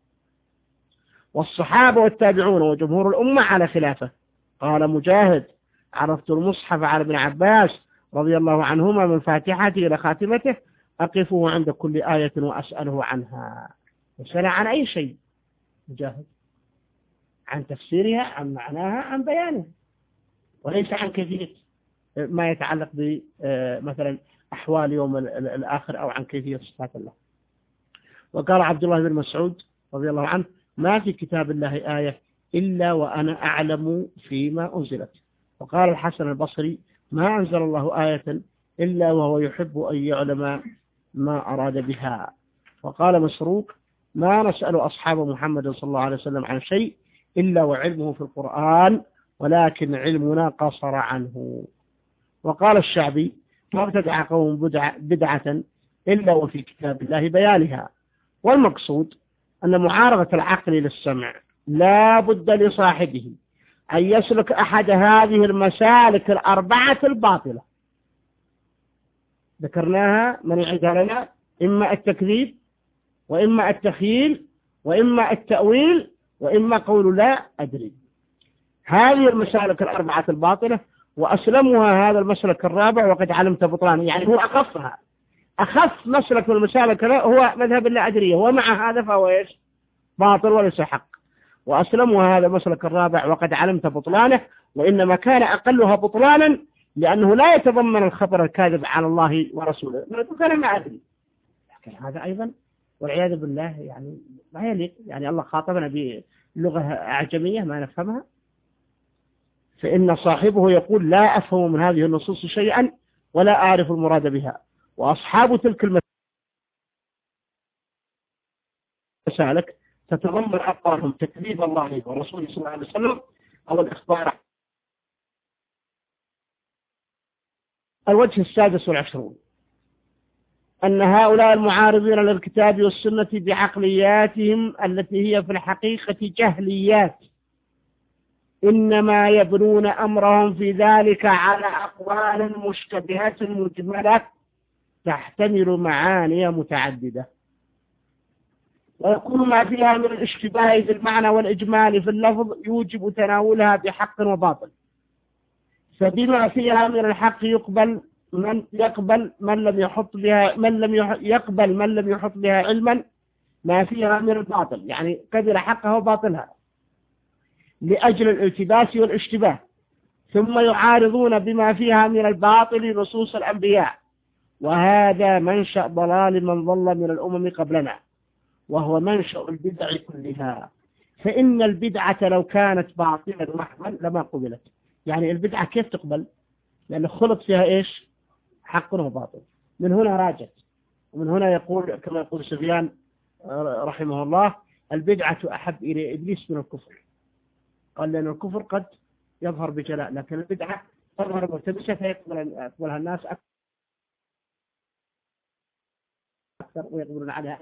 والصحابة والتابعون وجمهور الأمة على خلافه. قال مجاهد: عرفت المصحف على ابن عباس رضي الله عنهما من فاتحته إلى خاتمته أقفه عند كل آية وأسأله عنها. يسأل عن أي شيء مجاهد؟ عن تفسيرها، عن معناها، عن بيانها، وليس عن كيفية ما يتعلق بمثلا أحوال يوم الآخر أو عن كيفية صفات الله. وقال عبد الله بن مسعود رضي الله عنه: ما في كتاب الله آية إلا وأنا أعلم فيما أنزلت. وقال الحسن البصري: ما أنزل الله آية إلا وهو يحب أن يعلم ما أراد بها. وقال مسروق: ما نسأل أصحاب محمد صلى الله عليه وسلم عن شيء إلا وعلمه في القرآن ولكن علمنا قصر عنه. وقال الشعبي: ما ابتدع قوم بدعة إلا وفي كتاب الله بيانها. والمقصود أن معارضة العقل للسمع لا بد لصاحبه أن يسلك أحد هذه المسالك الأربعة الباطلة ذكرناها، من يعيدها لنا: إما التكذيب، وإما التخييل، وإما التأويل، وإما قول لا أدري. هذه المسالك الأربعة الباطلة، وأسلمها هذا المسلك الرابع وقد علمت بطلان، يعني هو أخفها، أخف مسلك من المسالك هو مذهب لا أدري، ومع هذا فهو إيش؟ باطل وليس حق. وأسلمها هذا المسلك الرابع وقد علمت بطلانه، وإنما كان أقلها بطلانا لأنه لا يتضمن الخبر الكاذب على الله ورسوله، كان ما أدري. لكن هذا أيضا والعياذ بالله يعني ما يليق، يعني الله خاطبنا بلغة أعجمية ما نفهمها، فإن صاحبه يقول: لا أفهم من هذه النصوص شيئا ولا أعرف المراد بها. وأصحاب تلك المسالك تتضمن أقوالهم تكذيب الله ورسوله صلى الله عليه وسلم أو الإخبار. الوجه السادس والعشرون أن هؤلاء المعارضين للكتاب والسنة بعقلياتهم التي هي في الحقيقة جهليات إنما يبنون أمرهم في ذلك على أقوال مشتبهة مجملة تحتمل معاني متعددة، ويكون ما فيها من الاشتباه في المعنى والإجمال في اللفظ يوجب تناولها بحق وباطل. فبما فيها من الحق يقبل من يقبل من لم يحط بها من لم يقبل من لم يحط بها علما ما فيها من الباطل، يعني قدر حقها وباطلها لأجل الالتباس والاشتباه. ثم يعارضون بما فيها من الباطل نصوص الأنبياء، وهذا منشأ ضلال من ضل من الأمم قبلنا، وهو منشأ البدع كلها. فإن البدعة لو كانت باطلا محضا لما قبلت. يعني البدعة كيف تقبل؟ لأن خلط فيها إيش؟ حق وباطل. من هنا راجت، ومن هنا يقول كما يقول سفيان رحمه الله: البدعة أحب إلى إبليس من الكفر. قال لأن الكفر قد يظهر بجلاء، لكن البدعة تظهر مرتبسة فيقبلها الناس أكثر ويقبلون عليها.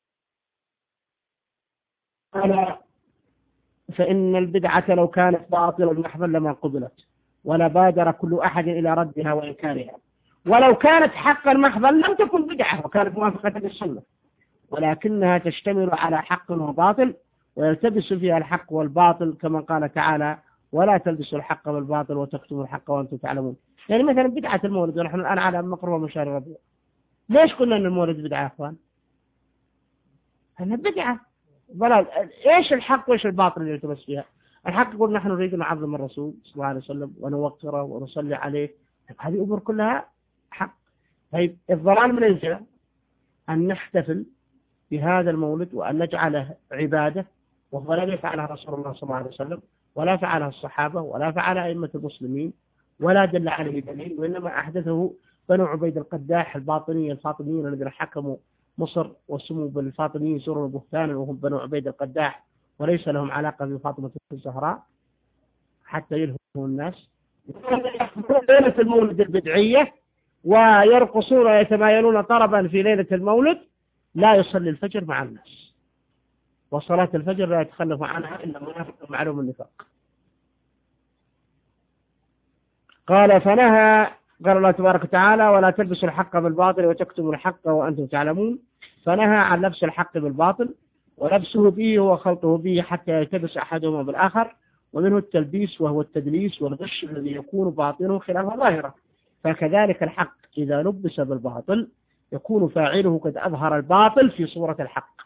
قال: فإن البدعة لو كانت باطلا محضا لما قبلت، ولا بادر كل أحد إلى ردها وإنكارها. ولو كانت حقا محضا لم تكن بدعة وكانت موافقة للسنة. ولكنها تشتمل على حق وباطل، ويلتبس فيها الحق والباطل، كما قال تعالى: ولا تلبسوا الحق بالباطل وتكتموا الحق وأنتم تعلمون. يعني مثلا بدعة المولد، ونحن الآن على مقربة من شهر ربيع، ليش قلنا أن المولد بدعة يا أخوان؟ أنها بدعة ضلال. إيش الحق وإيش الباطل اللي يلتبس فيها؟ الحق يقول نحن نريد أن نعظم الرسول صلى الله عليه وسلم ونوقره ونصلي عليه، هذه أمور كلها حق. طيب الضلال من الجهة أن نحتفل بهذا المولد وأن نجعله عبادة، وهو لم يفعلها رسول الله صلى الله عليه وسلم، ولا فعلها الصحابة، ولا فعل أئمة المسلمين، ولا دل عليه دليل، وإنما أحدثه بنو عبيد القداح الباطنية الفاطميين الذين حكموا مصر وسموا بالفاطميين سر بهتانا، وهم بنو عبيد القداح وليس لهم علاقة بفاطمة الزهراء حتى يلهموا الناس. ليلة المولد البدعية ويرقصون ويتمايلون طربا في ليلة المولد، لا يصلي الفجر مع الناس، وصلاة الفجر لا يتخلف عنها إلا منافق معلوم النفاق. قال فنهى، قال الله تبارك وتعالى: ولا تلبسوا الحق بالباطل وتكتموا الحق وأنتم تعلمون. فنهى عن لبس الحق بالباطل، ولبسه به وخلطه به حتى يلتبس أحدهما بالآخر، ومنه التلبيس وهو التدليس والغش الذي يكون باطنه خلاف ظاهره. فكذلك الحق إذا لبس بالباطل يكون فاعله قد أظهر الباطل في صورة الحق،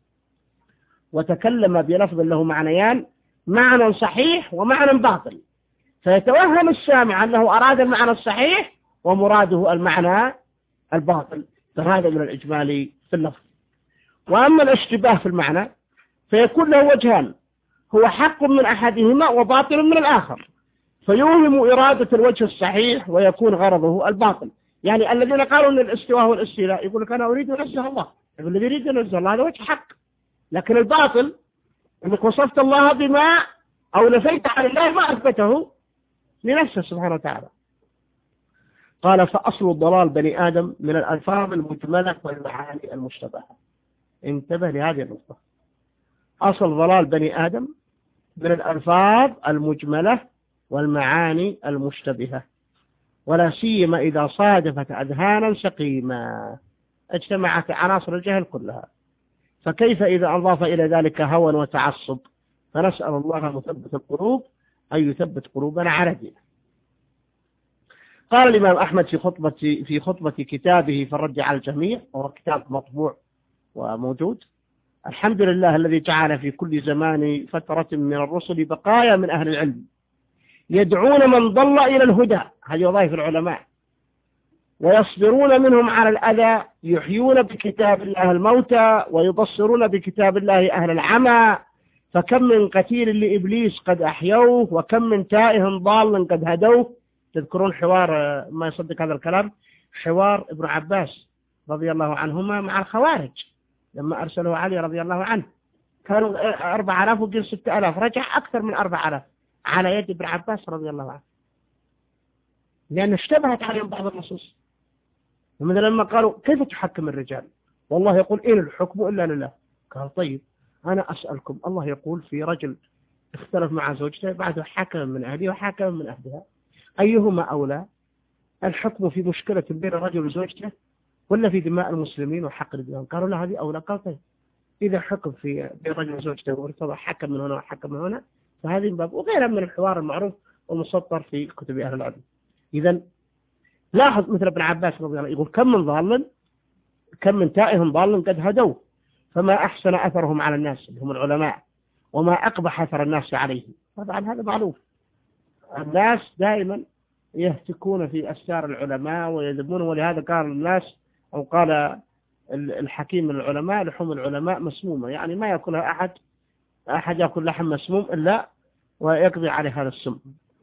وتكلم بلفظ له معنيان: معنى صحيح ومعنى باطل، فيتوهم السامع أنه أراد المعنى الصحيح ومراده المعنى الباطل، فهذا من الإجمال في اللفظ. وأما الاشتباه في المعنى فيكون له وجهان: هو حق من أحدهما وباطل من الآخر، فيوهم إرادة الوجه الصحيح ويكون غرضه الباطل. يعني الذين قالوا أن الاستواء والاستيلاء يقول لك أنا أريد أن أنزه الله، الذي يريد أن أنزه الله هذا وجه حق، لكن الباطل أنك وصفت الله بما أو نفيت عن الله ما أثبته لنفسه سبحانه وتعالى. قال: فأصل الضلال بني آدم من الألفاظ المجملة والمعاني المشتبهة. انتبه لهذه النقطة، أصل ضلال بني آدم من الألفاظ المجملة والمعاني المشتبهة، ولا سيما إذا صادفت أذهانا سقيمة اجتمعت عناصر الجهل كلها، فكيف إذا أضاف إلى ذلك هوى وتعصب؟ فنسأل الله مثبت القلوب أن يثبت قلوبنا على دينه. قال الإمام أحمد في خطبة في خطبة كتابه في الرد على الجميع، وهو كتاب مطبوع وموجود: الحمد لله الذي جعل في كل زمان فترة من الرسل بقايا من أهل العلم يدعون من ضل إلى الهدى، هذه وظائف العلماء، ويصبرون منهم على الأذى، يحيون بكتاب الله الموتى ويبصرون بكتاب الله أهل العمى، فكم من قتيل لإبليس قد أحيوه، وكم من تائه ضال قد هدوه. تذكرون حوار، ما يصدق هذا الكلام، حوار ابن عباس رضي الله عنهما مع الخوارج لما أرسلوا علي رضي الله عنه، كانوا أربع آلاف وقيل ستة آلاف، رجع أكثر من أربع آلاف على يد ابن عباس رضي الله عنه، لأن اشتبهت عليهم بعض النصوص. مثلا لما قالوا: كيف تحكم الرجال؟ والله يقول: إن الحكم إلا لله. قال: طيب أنا أسألكم، الله يقول في رجل اختلف مع زوجته بعده حكم من أهله وحكم من أهلها، أيهما أولى؟ الحكم في مشكلة بين الرجل وزوجته ولا في دماء المسلمين وحق الدماء؟ قالوا: لا هذه أولى. قال: طيب إذا حكم في بين الرجل وزوجته وارتضى حكم من هنا وحكم من هنا فهذه من باب، وغيرها من الحوار المعروف والمسطر في كتب أهل العلم. إذن لاحظ مثل ابن عباس رضي الله عنه يقول: كم من ضال كم من تائه ضال قد هدوا، فما أحسن أثرهم على الناس اللي هم العلماء، وما أقبح أثر الناس عليهم. طبعا هذا معروف، الناس دائما يهتكون في أسرار العلماء ويذبون، ولهذا قال الناس أو قال الحكيم من العلماء: لحوم العلماء مسمومة، يعني ما يأكلها أحد أحد يأكل لحم مسموم إلا ويقضي عليه هذا السم.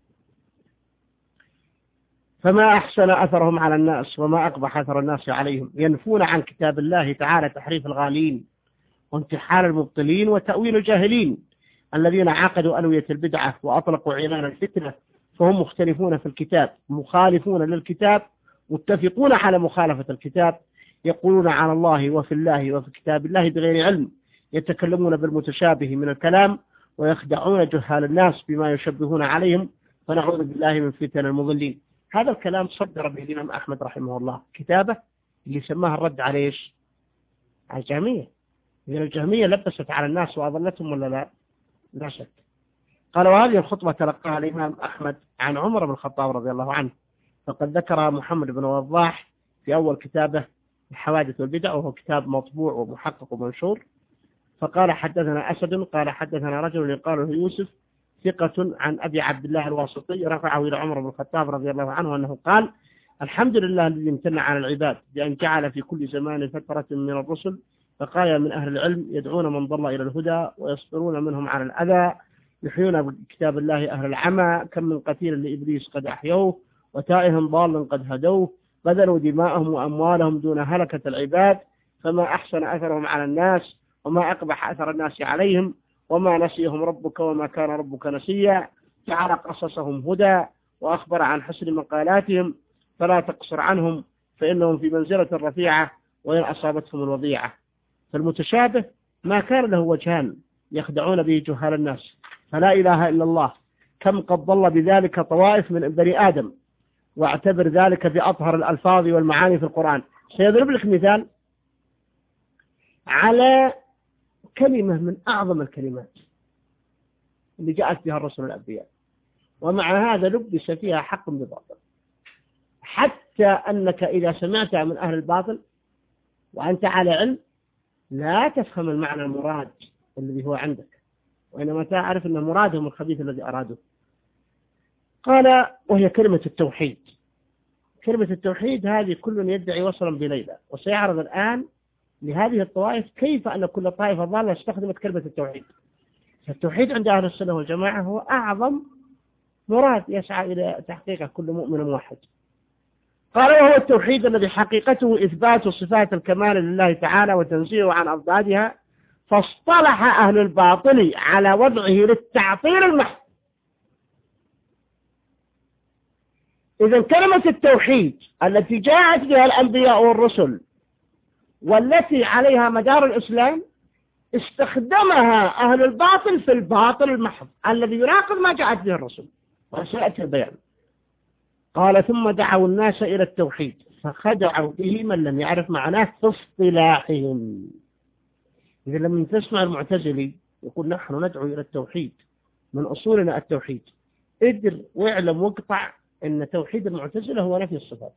فما أحسن أثرهم على الناس وما أقبح أثر الناس عليهم، ينفون عن كتاب الله تعالى تحريف الغالين وانتحال المبطلين وتأويل الجاهلين الذين عقدوا ألوية البدعة وأطلقوا عنان الفتنة، فهم مختلفون في الكتاب، مخالفون للكتاب، متفقون على مخالفة الكتاب، يقولون على الله وفي الله وفي كتاب الله بغير علم، يتكلمون بالمتشابه من الكلام، ويخدعون جهال الناس بما يشبهون عليهم، فنعوذ بالله من فتن المضلين. هذا الكلام صدر به الإمام أحمد رحمه الله كتابه اللي سماها الرد على إيش؟ على الجهمية. إذا الجهمية لبست على الناس وأضلتهم ولا لا؟ لا شك. قال وهذه الخطبة تلقاها الإمام أحمد عن عمر بن الخطاب رضي الله عنه، فقد ذكرها محمد بن وضاح في أول كتابه الحوادث والبدع، وهو كتاب مطبوع ومحقق ومنشور. فقال حدثنا أسد قال حدثنا رجل يقال له يوسف ثقة عن أبي عبد الله الواسطي رفعه إلى عمر بن الخطاب رضي الله عنه أنه قال الحمد لله الذي امتن على العباد بأن جعل في كل زمان فترة من الرسل بقايا من أهل العلم يدعون من ضل إلى الهدى ويصبرون منهم على الأذى، يحيون بكتاب الله أهل العمى، كم من قتيل لإبليس قد أحيوه وتائه ضال قد هدوه، بذلوا دماءهم وأموالهم دون هلكة العباد، فما أحسن أثرهم على الناس وما أقبح أثر الناس عليهم، وما نسيهم ربك وما كان ربك نسيا، جعل قصصهم هدى وأخبر عن حسن مقالاتهم، فلا تقصر عنهم فإنهم في منزلة رفيعة وإن أصابتهم الوضيعة. فالمتشابه ما كان له وجهان يخدعون به جهال الناس، فلا إله إلا الله كم قد ضل بذلك طوائف من بني آدم، واعتبر ذلك بأطهر الألفاظ والمعاني في القرآن. سيضرب لك مثال على كلمة من أعظم الكلمات اللي جاءت بها الرسل الأنبياء، ومع هذا لبس فيها حق بباطل، حتى أنك إذا سمعت من أهل الباطل وأنت على علم لا تفهم المعنى المراد الذي هو عندك، وإنما تعرف أن مرادهم الخبيث الذي أراده. قال وهي كلمة التوحيد. كلمة التوحيد هذه كل يدعي وصلا بليلى، وسيعرض الآن لهذه الطوائف كيف أن كل طائفة ضالة استخدمت كلمة التوحيد. فالتوحيد عند أهل السنة والجماعة هو أعظم مراد يسعى إلى تحقيقه كل مؤمن موحد. قال وهو التوحيد الذي حقيقته إثبات صفات الكمال لله تعالى وتنزيهه عن أضدادها، فاصطلح أهل الباطل على وضعه للتعطيل المحض. إذن كلمة التوحيد التي جاءت بها الأنبياء والرسل والتي عليها مدار الإسلام استخدمها أهل الباطل في الباطل المحض الذي يناقض ما جاءت به الرسل، وسيأتي البيان. قال ثم دعوا الناس إلى التوحيد فخدعوا به من لم يعرف معناه في اصطلاحهم. إذا لم تسمع المعتزلي يقول نحن ندعو إلى التوحيد من أصولنا التوحيد، ادر واعلم واقطع أن توحيد المعتزلة هو نفي الصفات.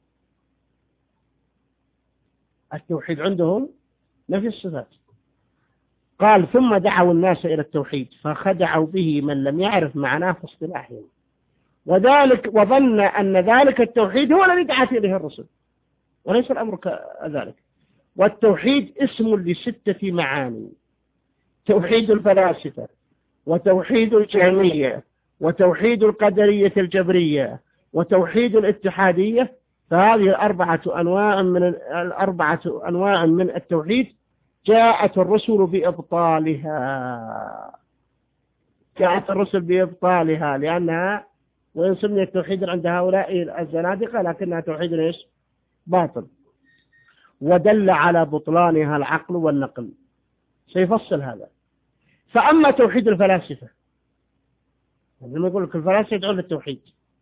التوحيد عندهم نفي الصفات. قال ثم دعوا الناس إلى التوحيد فخدعوا به من لم يعرف معناه في اصطلاحهم، وذلك وظن أن ذلك التوحيد هو الذي دعت إليه الرسل، وليس الأمر كذلك. والتوحيد اسم لستة معاني: توحيد الفلاسفة، وتوحيد الجهمية، وتوحيد القدرية الجبرية، وتوحيد الاتحادية. فهذه الأربعة أنواع من الأربعة أنواع من التوحيد جاءت الرسل بإبطالها. جاءت الرسل بإبطالها لأنها وإن سميت توحيدا عند هؤلاء الزنادقة لكنها توحيد إيش؟ باطل. ودل على بطلانها العقل والنقل. سيفصل هذا. فأما توحيد الفلاسفة، لما يقول لك الفلاسفة يدعون للتوحيد،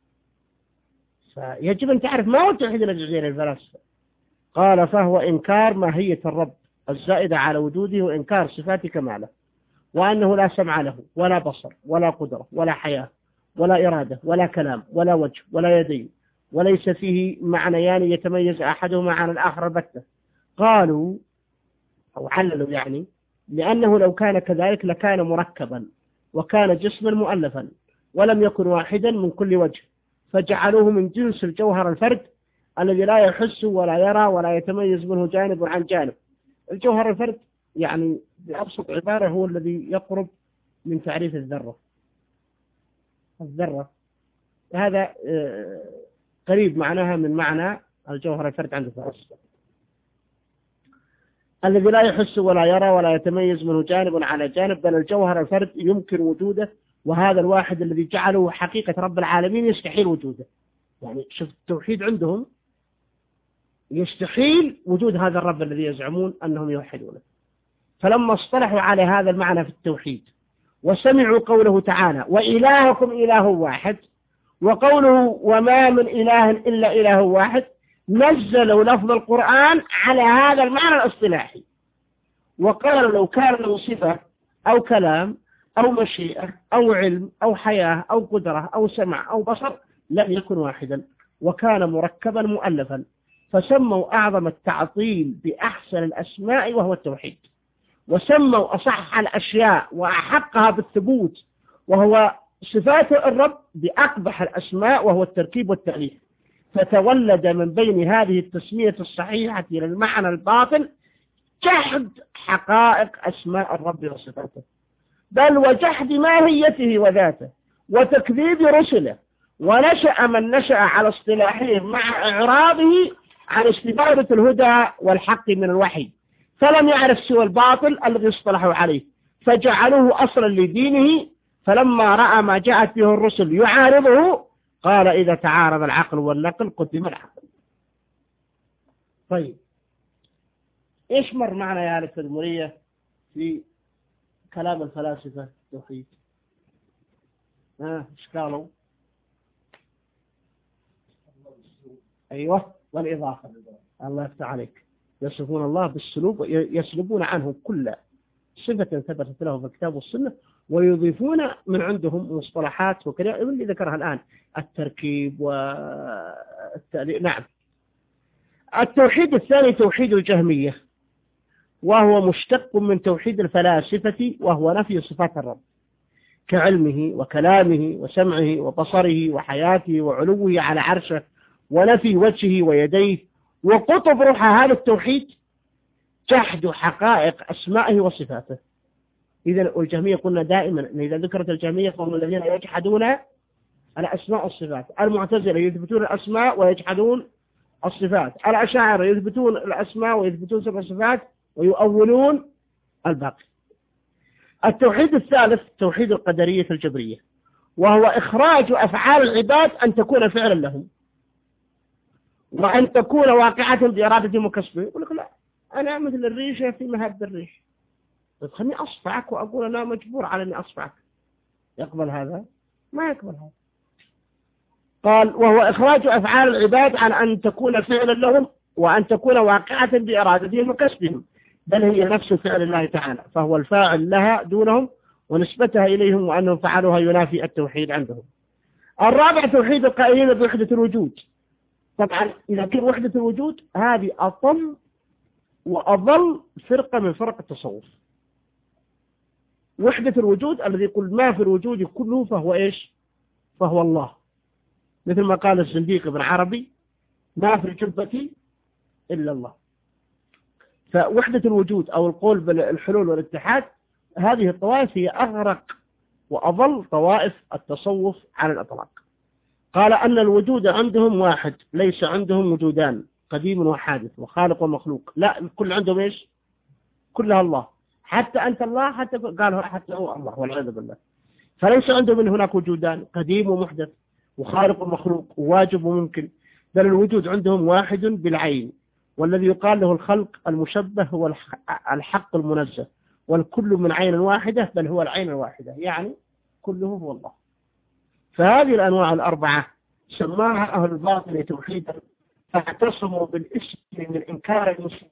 فيجب أن تعرف ما هو التوحيد الذي يدعون الفلاسفة. قال فهو إنكار ماهية الرب الزائدة على وجوده، وإنكار صفات كماله، وأنه لا سمع له ولا بصر ولا قدرة ولا حياة ولا إرادة ولا كلام ولا وجه ولا يدين، وليس فيه معنيان يتميز أحدهما عن الآخر البتة. قالوا أو عللوا يعني لأنه لو كان كذلك لكان مركبا وكان جسما مؤلفا ولم يكن واحدا من كل وجه، فجعلوه من جنس الجوهر الفرد الذي لا يحس ولا يرى ولا يتميز منه جانب عن جانب. الجوهر الفرد يعني بأبسط عبارة هو الذي يقرب من تعريف الذرة. الذرة هذا قريب معناها من معنى الجوهر الفرد عند الفلاسفة، الذي لا يحس ولا يرى ولا يتميز منه جانب على جانب، بل الجوهر الفرد يمكن وجوده، وهذا الواحد الذي جعله حقيقة رب العالمين يستحيل وجوده. يعني شوف التوحيد عندهم يستحيل وجود هذا الرب الذي يزعمون أنهم يوحدونه. فلما اصطلحوا على هذا المعنى في التوحيد وسمعوا قوله تعالى وإلهكم إله واحد، وقوله وما من إله إلا إله واحد، نزلوا لفظ القرآن على هذا المعنى الاصطلاحي وقال لو كان له صفة أو كلام أو مشيئة أو علم أو حياة أو قدرة أو سمع أو بصر لم يكن واحدا، وكان مركبا مؤلفا، فسموا أعظم التعطيل بأحسن الأسماء وهو التوحيد، وسموا أصح الأشياء وأحقها بالثبوت وهو صفات الرب بأقبح الأسماء وهو التركيب والتأليف، فتولد من بين هذه التسمية الصحيحة للمعنى الباطل جحد حقائق أسماء الرب وصفاته، بل وجحد ماهيته وذاته، وتكذيب رسله، ونشأ من نشأ على اصطلاحهم مع إعراضه عن استفادة الهدى والحق من الوحي، فلم يعرف سوى الباطل الذي اصطلحوا عليه، فجعلوه أصلا لدينه، فلما رأى ما جاءت به الرسل يعارضه قال إذا تعارض العقل والنقل قدم العقل. طيب إيش مر معنا يا آل التدمرية في كلام الفلاسفة التوحيد؟ ها إيش قالوا؟ أيوة، والإضافة. الله يفتح عليك. يصفون الله بالسلوب ويسلبون عنه كل صفة ثبتت له في الكتاب والسنة، ويضيفون من عندهم مصطلحات وكذا اللي ذكرها الآن، التركيب والتأليف. نعم. التوحيد الثاني توحيد الجهمية، وهو مشتق من توحيد الفلاسفة، وهو نفي صفات الرب كعلمه وكلامه وسمعه وبصره وحياته وعلوه على عرشه، ونفي وجهه ويديه. وقطب روح هذا التوحيد جحد حقائق أسمائه وصفاته. إذا الجهمية قلنا دائما إن إذا ذكرت الجهمية فهم الذين يجحدون الأسماء والصفات. المعتزلة يثبتون الأسماء ويجحدون الصفات. الأشاعرة يثبتون الأسماء ويثبتون سبع صفات ويؤولون الباقي. التوحيد الثالث توحيد القدرية الجبرية، وهو إخراج أفعال العباد أن تكون فعلا لهم، وأن تكون واقعة بإرادة وكسبه. يقول لك لا، أنا مثل الريشة في مهب الريش، خلني أصفعك وأقول أنا مجبور على أني أصفعك. يقبل هذا؟ ما يقبل هذا. قال وهو إخراج أفعال العباد عن أن تكون فعلا لهم، وأن تكون واقعة بإرادتهم وكسبهم، بل هي نفس فعل الله تعالى، فهو الفاعل لها دونهم، ونسبتها إليهم وأنهم فعلوها ينافي التوحيد عندهم. الرابع توحيد القائلين بوحدة الوجود. طبعا إذا كان وحدة الوجود هذه أطم وأضل فرقة من فرق التصوف. وحدة الوجود الذي يقول ما في الوجود كله فهو إيش؟ فهو الله، مثل ما قال الزنديق ابن عربي ما في الجبة إلا الله. فوحدة الوجود أو القول بالحلول والاتحاد، هذه الطوائف هي أغرق وأضل طوائف التصوف على الأطلاق. قال أن الوجود عندهم واحد، ليس عندهم وجودان، قديم وحادث وخالق ومخلوق، لا، كل عندهم إيش؟ كلها الله، حتى أنت الله، حتى قالوا حتى هو الله والعياذ بالله. فليس عندهم من هناك وجودان، قديم ومحدث وخالق ومخلوق وواجب وممكن، بل الوجود عندهم واحد بالعين، والذي يقال له الخلق المشبه هو الحق المنزه، والكل من عين واحدة، بل هو العين الواحدة، يعني كله هو الله. فهذه الأنواع الأربعة سماها أهل الباطل توحيدا، فاعتصموا بالاسم من إنكار المسلم،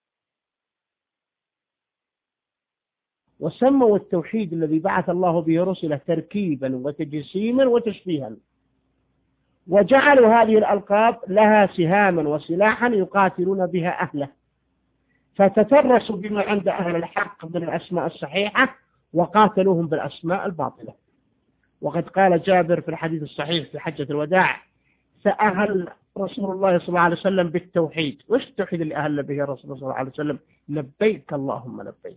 وسموا التوحيد الذي بعث الله به رسله تركيبا وتجسيما وتشبيها، وجعلوا هذه الألقاب لها سهاما وسلاحا يقاتلون بها أهله، فتترسوا بما عند أهل الحق من الأسماء الصحيحة وقاتلوهم بالأسماء الباطلة. وقد قال جابر في الحديث الصحيح في حجة الوداع: فأهل رسول الله صلى الله عليه وسلم بالتوحيد. وش التوحيد اللي أهل به الرسول صلى الله عليه وسلم؟ لبيك اللهم لبيك،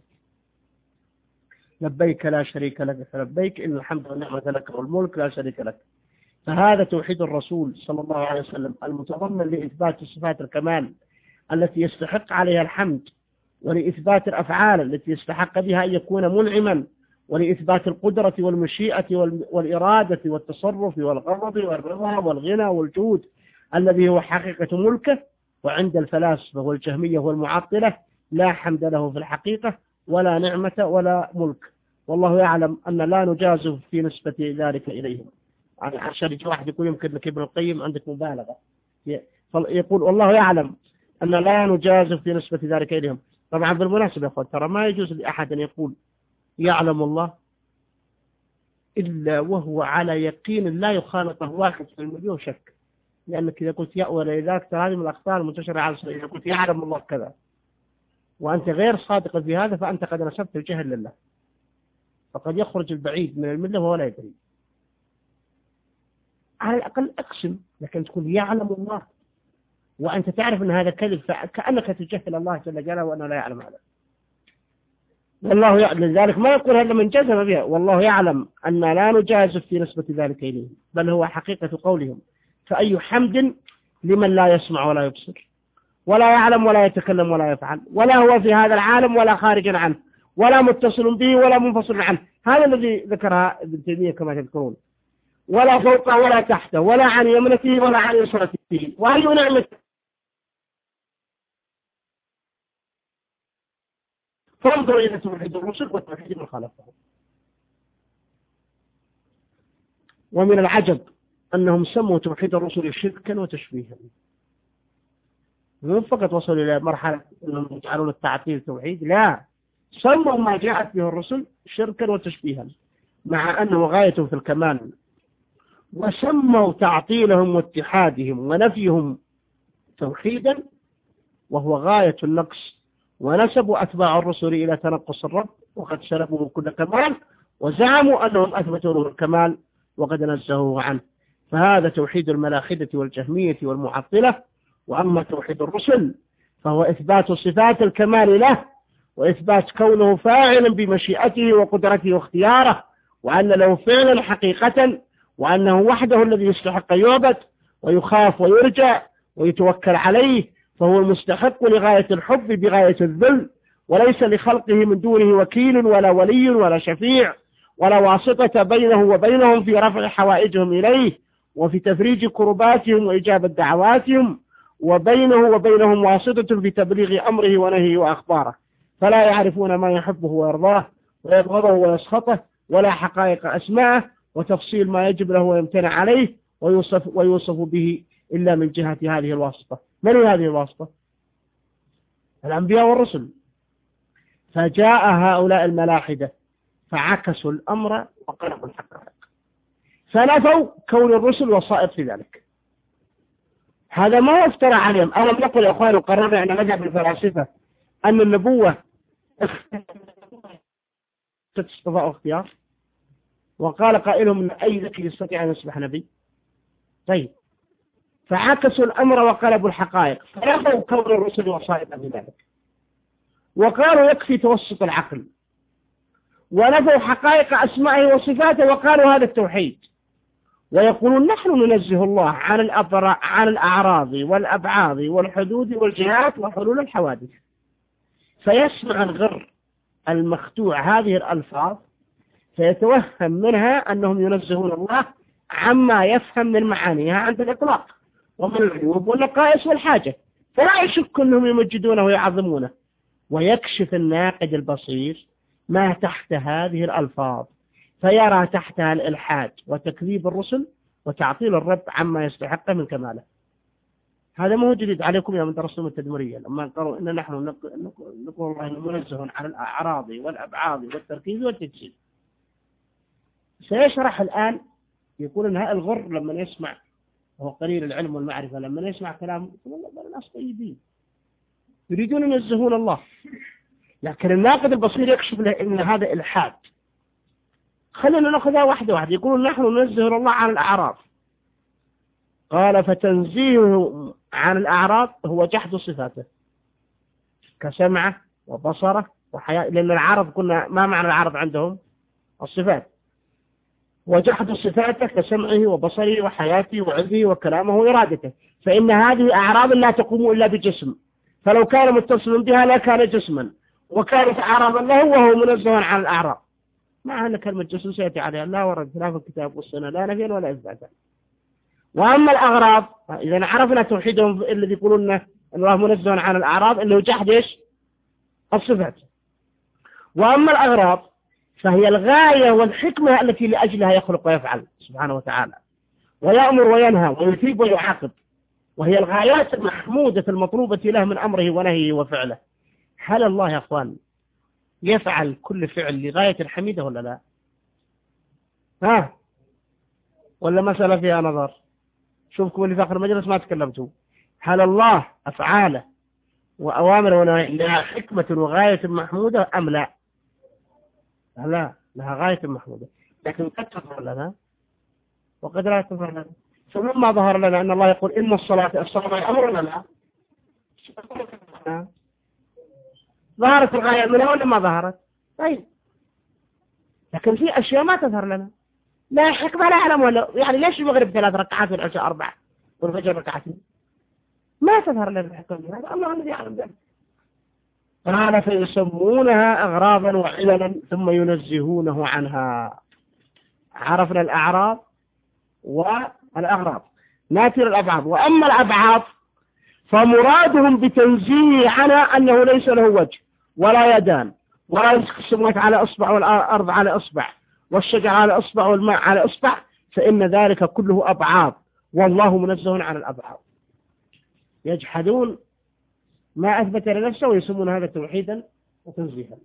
لبيك لا شريك لك فلبيك إن الحمد والنعمة لك والملك لا شريك لك. فهذا توحيد الرسول صلى الله عليه وسلم المتضمن لإثبات صفات الكمال التي يستحق عليها الحمد، ولإثبات الأفعال التي يستحق بها أن يكون منعما، ولإثبات القدرة والمشيئة والإرادة والتصرف والغضب والرضا والغنى والجود الذي هو حقيقة ملكه. وعند الفلاسفة والجهمية والمعطلة لا حمد له في الحقيقة ولا نعمة ولا ملك، والله يعلم أن لا نجازف في نسبة ذلك إليهم. عشان يجي واحد يقول يمكن لك ابن القيم عندك مبالغة، يقول والله يعلم أن لا نجازف في نسبة ذلك إليهم، طبعا بالمناسبة يا أخوان ترى ما يجوز لأحد أن يقول يعلم الله إلا وهو على يقين لا يخالطه واحد في المليون شك، لأنك إذا قلت يا ولذلك ترى هذه من الأخطاء المنتشرة على السنة، إذا قلت يعلم الله كذا وأنت غير صادق في هذا فأنت قد نسبت الجهل لله، فقد يخرج البعيد من الملة وهو لا يدري. على الأقل أقسم، لكن تقول يعلم الله وأنت تعرف أن هذا كذب، فكأنك تجهل الله جل جلاله وأنه لا يعلم هذا. والله يعلم، لذلك ما يقول هذا من جزم بها، والله يعلم أن لا نجازف في نسبة ذلك إليه، بل هو حقيقة قولهم. فأي حمد لمن لا يسمع ولا يبصر ولا يعلم ولا يتكلم ولا يفعل، ولا هو في هذا العالم ولا خارجا عنه ولا متصل به ولا منفصل عنه. هذا الذي ذكرها ابن تيمية كما تذكرون، ولا فوقه ولا تحته ولا عن يمنته ولا عن يسرته. وأي نعمة فانظر إلى توحيد الرسل والتوحيد من خالفه. ومن العجب أنهم سموا توحيد الرسل شركا وتشبيها، مو فقط وصلوا إلى مرحلة أنهم يجعلون التعطيل توحيد، لا، سموا ما جاءت به الرسل شركا وتشبيها مع أنه غاية في الكمال، وسموا تعطيلهم واتحادهم ونفيهم توحيدا وهو غاية النقص، ونسبوا أتباع الرسل إلى تنقص الرب وقد سلبوا كل كمال، وزعموا أنهم أثبتوا له الكمال وقد نزهوه عنه. فهذا توحيد الملاحدة والجهمية والمعطلة. وأما توحيد الرسل فهو إثبات صفات الكمال له، وإثبات كونه فاعلا بمشيئته وقدرته واختياره، وأن له فعلا حقيقة، وأنه وحده الذي يستحق يعبد ويخاف ويرجع ويتوكل عليه، فهو المستحق لغاية الحب بغاية الذل، وليس لخلقه من دونه وكيل ولا ولي ولا شفيع ولا واسطة بينه وبينهم في رفع حوائجهم إليه وفي تفريج كرباتهم وإجابة دعواتهم، وبينه وبينهم واسطة في تبليغ أمره ونهيه وأخباره، فلا يعرفون ما يحبه ويرضاه ويبغضه ويسخطه، ولا حقائق أسماءه وتفصيل ما يجب له ويمتنع عليه ويوصف, ويوصف به إلا من جهة هذه الواسطة. من هذه الواسطة؟ الأنبياء والرسل. فجاء هؤلاء الملاحدة فعكسوا الأمر وقلبوا الحقائق، فنفوا كون الرسل وسائط في ذلك. هذا ما افترى عليهم. أنا نقول يا أخوان وقررنا أن مذهب الفلاسفة أن النبوة استطاع اختيار، وقال قائلهم أن أي ذكي يستطيع أن يصبح نبي. طيب، فعكسوا الأمر وقلبوا الحقائق، فنفوا كون الرسل وسائط في ذلك، وقالوا يكفي توسط العقل، ونفوا حقائق أسمائه وصفاته وقالوا هذا التوحيد، ويقولون نحن ننزه الله عن عن الأعراض والأبعاض والحدود والجهات وحلول الحوادث. فيسمع الغر المخدوع هذه الألفاظ فيتوهم منها أنهم ينزهون الله عما يفهم من معانيها عند الإطلاق ومن العيوب والنقائص والحاجة، فلا يشك أنهم يمجدونه ويعظمونه. ويكشف الناقد البصير ما تحت هذه الألفاظ فيرى تحتها الإلحاد وتكذيب الرسل وتعطيل الرب عما يستحق من كماله. هذا ما هو جديد عليكم يا من درستم التدمرية، لما قالوا إن نحن نقول الله منزه عن الأعراض والأبعاض والتركيز والتجسيد. سيشرح الآن، يقول إن هذا الغر لما يسمع، وهو قليل العلم والمعرفة، لما يسمع كلام الناس طيبين يريدون أن ينزهون الله، لكن الناقد البصير يكشف له إن هذا إلحاد. خلينا نأخذها واحدة واحدة. يقولون نحن ننزه الله عن الأعراض، قال فتنزيهه عن الأعراض هو جحد صفاته كسمعه وبصره وحياة، لأن العرض كنا ما معنى العرض عندهم؟ الصفات. وجحد صفاته كسمعه وبصره وحياته وعلمه وكلامه وإرادته، فإن هذه أعراض لا تقوم إلا بجسم، فلو كان متصلا بها لا كان جسما، وكانت أعراضا له وهو منزه عن الأعراض. مع أن كلمة جسم سيأتي عليها لا ورد لا في الكتاب والسنة لا نفيا ولا إثباتا. وأما الأغراض، إذا عرفنا توحيدهم الذي يقولون أن الله منزه عن الأعراض أنه جحد إيش؟ الصفات. وأما الأغراض فهي الغاية والحكمة التي لأجلها يخلق ويفعل سبحانه وتعالى، ويأمر وينهى ويثيب ويعاقب، وهي الغايات المحمودة المطلوبة له من أمره ونهيه وفعله. هل الله يا أخوان يفعل كل فعل لغاية الحميدة ولا لا؟ ها؟ ولا مسألة فيها نظر؟ شوفكم اللي في آخر المجلس ما تكلمتوا. هل الله أفعاله وأوامره لها حكمة وغاية محمودة أم لا؟ لا، لها غاية محمودة، لكن قد تظهر لنا وقد لا تظهر لنا. فمما ظهر لنا أن الله يقول إن الصلاة الصلاة أمرنا لا. ظهرت الغاية منها ولا ما ظهرت؟ طيب، لكن في أشياء ما تظهر لنا، لا حكمة لا أعلم ولا يعني. ليش المغرب ثلاث ركعات والعشاء أربع والفجر ركعتين؟ ما تظهر لنا الحكمة، هذا الله الذي يعلم ذلك. قال فيسمونها أغراضا وعللا ثم ينزهونه عنها. عرفنا الأعراض والأغراض، ناتي الأبعاد. وأما الأبعاد فمرادهم بتنزيه عنها أنه ليس له وجه ولا يدان، ولا يمسك السماوات على إصبع والأرض على إصبع والشجر على إصبع والماء على إصبع، فإن ذلك كله أبعاد، والله منزه عن الأبعاد. يجحدون ما أثبت لنفسه ويسمون هذا توحيدا وتنزيها.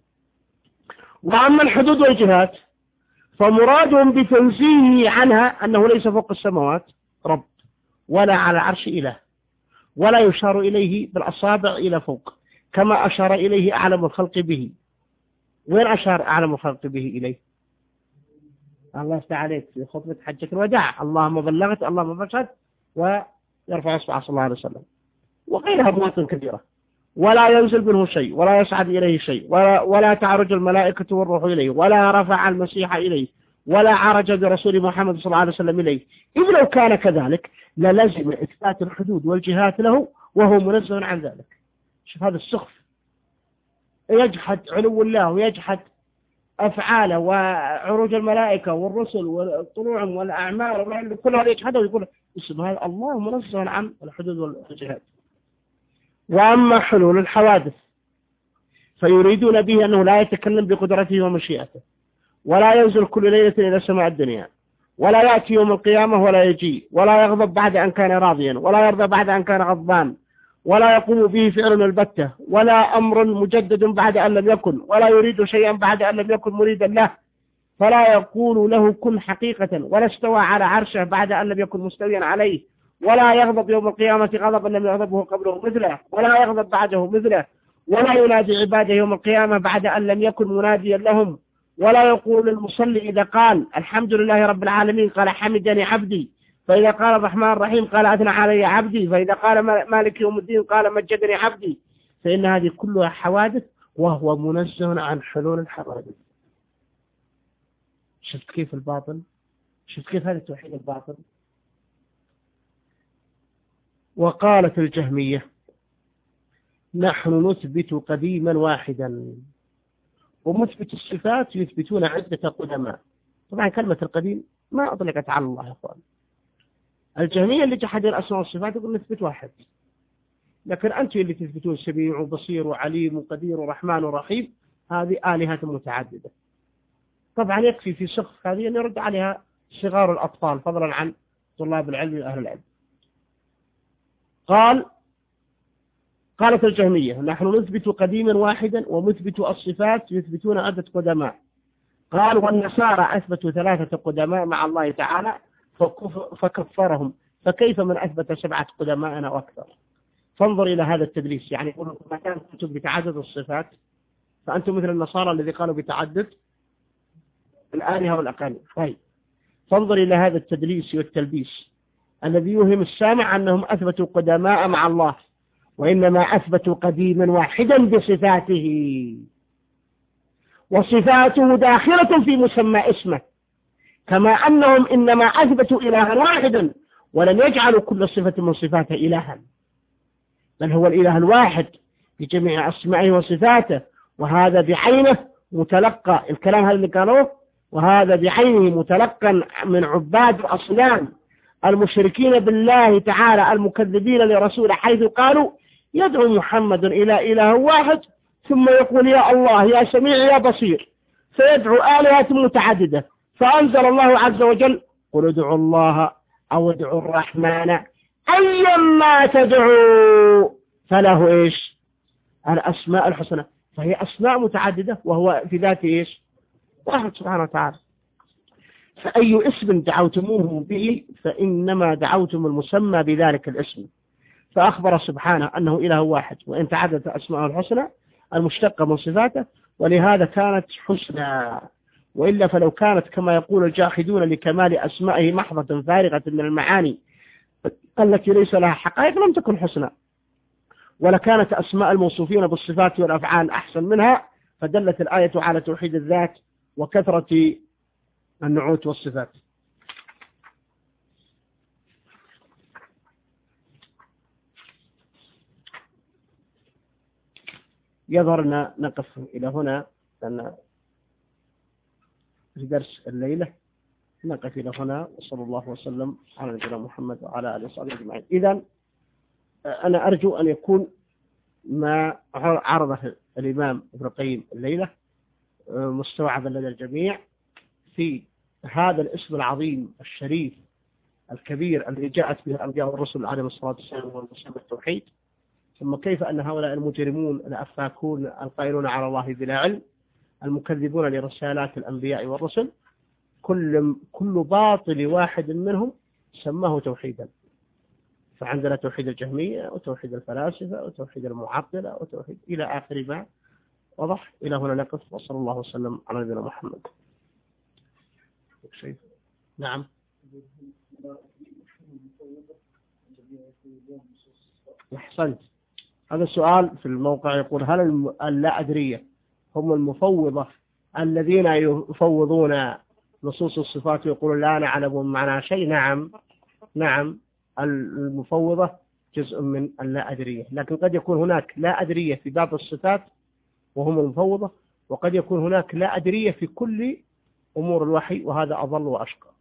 وأما الحدود والجهات فمرادهم بتنزيهه عنها أنه ليس فوق السماوات رب، ولا على عرش إله، ولا يشار إليه بالأصابع إلى فوق كما أشار إليه أعلم الخلق به. وين أشار أعلم الخلق به إليه؟ الله استعليك في خطبة حجة الوداع، اللهم بلغت اللهم فشهد، ويرفع إصبعه صلى الله عليه وسلم، وغيرها مواطن كثيرة. ولا ينزل منه شيء، ولا يصعد إليه شيء، ولا, ولا تعرج الملائكة والروح إليه، ولا رفع المسيح إليه، ولا عرج برسول محمد صلى الله عليه وسلم إليه. إذ لو كان كذلك للزم إثبات الحدود والجهات له وهو منزه عن ذلك. شوف هذا السخف، يجحد علو الله ويجحد أفعاله وعروج الملائكة والرسل والطلوع والأعمال كل هذا يجحده ويقول اسم هذا الله منزه عن الحدود والجهات. وأما حلول الحوادث فيريدون به أنه لا يتكلم بقدرته ومشيئته، ولا ينزل كل ليلة إلى سماء الدنيا، ولا يأتي يوم القيامة، ولا يجي، ولا يغضب بعد أن كان راضيا، ولا يرضى بعد أن كان غضبان، ولا يقوم به فعل البتة، ولا أمر مجدد بعد أن لم يكن، ولا يريد شيئا بعد أن لم يكن مريدا له، فلا يقول له كن حقيقة، ولا استوى على عرشه بعد أن لم يكن مستويا عليه، ولا يغضب يوم القيامة غضبا لم يغضبه قبله مثله، ولا يغضب بعده مثله، ولا ينادي عباده يوم القيامة بعد أن لم يكن مناديا لهم، ولا يقول للمصلي إذا قال الحمد لله رب العالمين قال حمدني عبدي، فإذا قال الرحمن الرحيم قال أثنى علي عبدي، فإذا قال مالك يوم الدين قال مجدني عبدي، فإن هذه كلها حوادث وهو منزه عن حلول الحوادث. شفت كيف الباطل؟ شفت كيف هذا التوحيد الباطل؟ وقالت الجهمية نحن نثبت قديما واحدا، ومثبت الصفات يثبتون عدة قدماء. طبعا كلمة القديم ما أطلقت على الله يا أخوان. الجهمية اللي جحد الأسماء والصفات يقول نثبت واحد، لكن أنتم اللي تثبتون سميع وبصير وعليم وقدير ورحمن ورحيم، هذه آلهة متعددة. طبعا يكفي في سقف هذه أن يرد عليها صغار الأطفال فضلا عن طلاب العلم وأهل العلم. قال قالت الجهمية نحن نثبت قديما واحدا ومثبت الصفات يثبتون عدة قدماء. قال والنصارى أثبتوا ثلاثة قدماء مع الله تعالى فكفرهم، فكيف من أثبت سبعة قدماء أو أكثر؟ فانظر إلى هذا التدليس، يعني يقول ما كان كتب بتعدد الصفات فأنتم مثل النصارى الذي قالوا بتعدد الآلهة والأقانيم. طيب فانظر إلى هذا التدليس والتلبيس الذي يوهم السامع أنهم أثبتوا قدماء مع الله، وإنما أثبتوا قديما واحدا بصفاته، وصفاته داخلة في مسمى اسمه، كما أنهم إنما أثبتوا إلها واحدا ولم يجعلوا كل صفة من صفاته إلها، بل هو الإله الواحد بجميع أسمائه وصفاته، وهذا بعينه متلقى الكلام هذا اللي قالوه، وهذا بعينه متلقى من عباد الأصنام المشركين بالله تعالى المكذبين لرسوله، حيث قالوا يدعو محمد إلى إله واحد ثم يقول يا الله يا سميع يا بصير، فيدعو آلهة متعددة. فأنزل الله عز وجل قل ادعوا الله أو ادعوا الرحمن أيما تدعوا فله إيش الأسماء الحسنى، فهي أسماء متعددة وهو في ذاته إيش؟ واحد سبحانه وتعالى. فأي اسم دعوتموه به فإنما دعوتم المسمى بذلك الاسم. فأخبر سبحانه أنه إله واحد وإن تعددت أسماء الحسنى المشتقة من صفاته، ولهذا كانت حسنى، وإلا فلو كانت كما يقول الجاحدون لكمال أسمائه محضة فارغة من المعاني التي ليس لها حقائق لم تكن حسنى، ولكانت أسماء الموصوفين بالصفات والأفعال أحسن منها، فدلت الآية على توحيد الذات وكثرة النعوت والصفات. يظهرنا نقف إلى هنا لأن في درس الليلة، نقف إلى هنا، وصلى الله وسلم على نبينا محمد وعلى آله وصحبه أجمعين. إذن أنا أرجو أن يكون ما عرضه الإمام ابن القيم الليلة مستوعبا لدى الجميع في هذا الاسم العظيم الشريف الكبير الذي جاءت به الأنبياء والرسل عليهم الصلاة والسلام والمسلم التوحيد. ثم كيف أن هؤلاء المجرمون الأفاكون القائلون على الله بلا علم المكذبون لرسالات الأنبياء والرسل كل كل باطل واحد منهم سماه توحيدا. فعندنا توحيد الجهمية وتوحيد الفلاسفة وتوحيد المعطلة وتوحيد إلى آخر ما وضح. إلى هنا نقف، وصلى الله وسلم على نبينا محمد. شيء نعم. أحسنت. هذا السؤال في الموقع يقول هل اللا أدرية هم المفوضة الذين يفوضون نصوص الصفات ويقولون لا نعلم معنى شيء؟ نعم نعم، المفوضة جزء من اللا أدرية، لكن قد يكون هناك لا أدرية في باب الصفات وهم المفوضة، وقد يكون هناك لا أدرية في كل أمور الوحي، وهذا أضل وأشقى.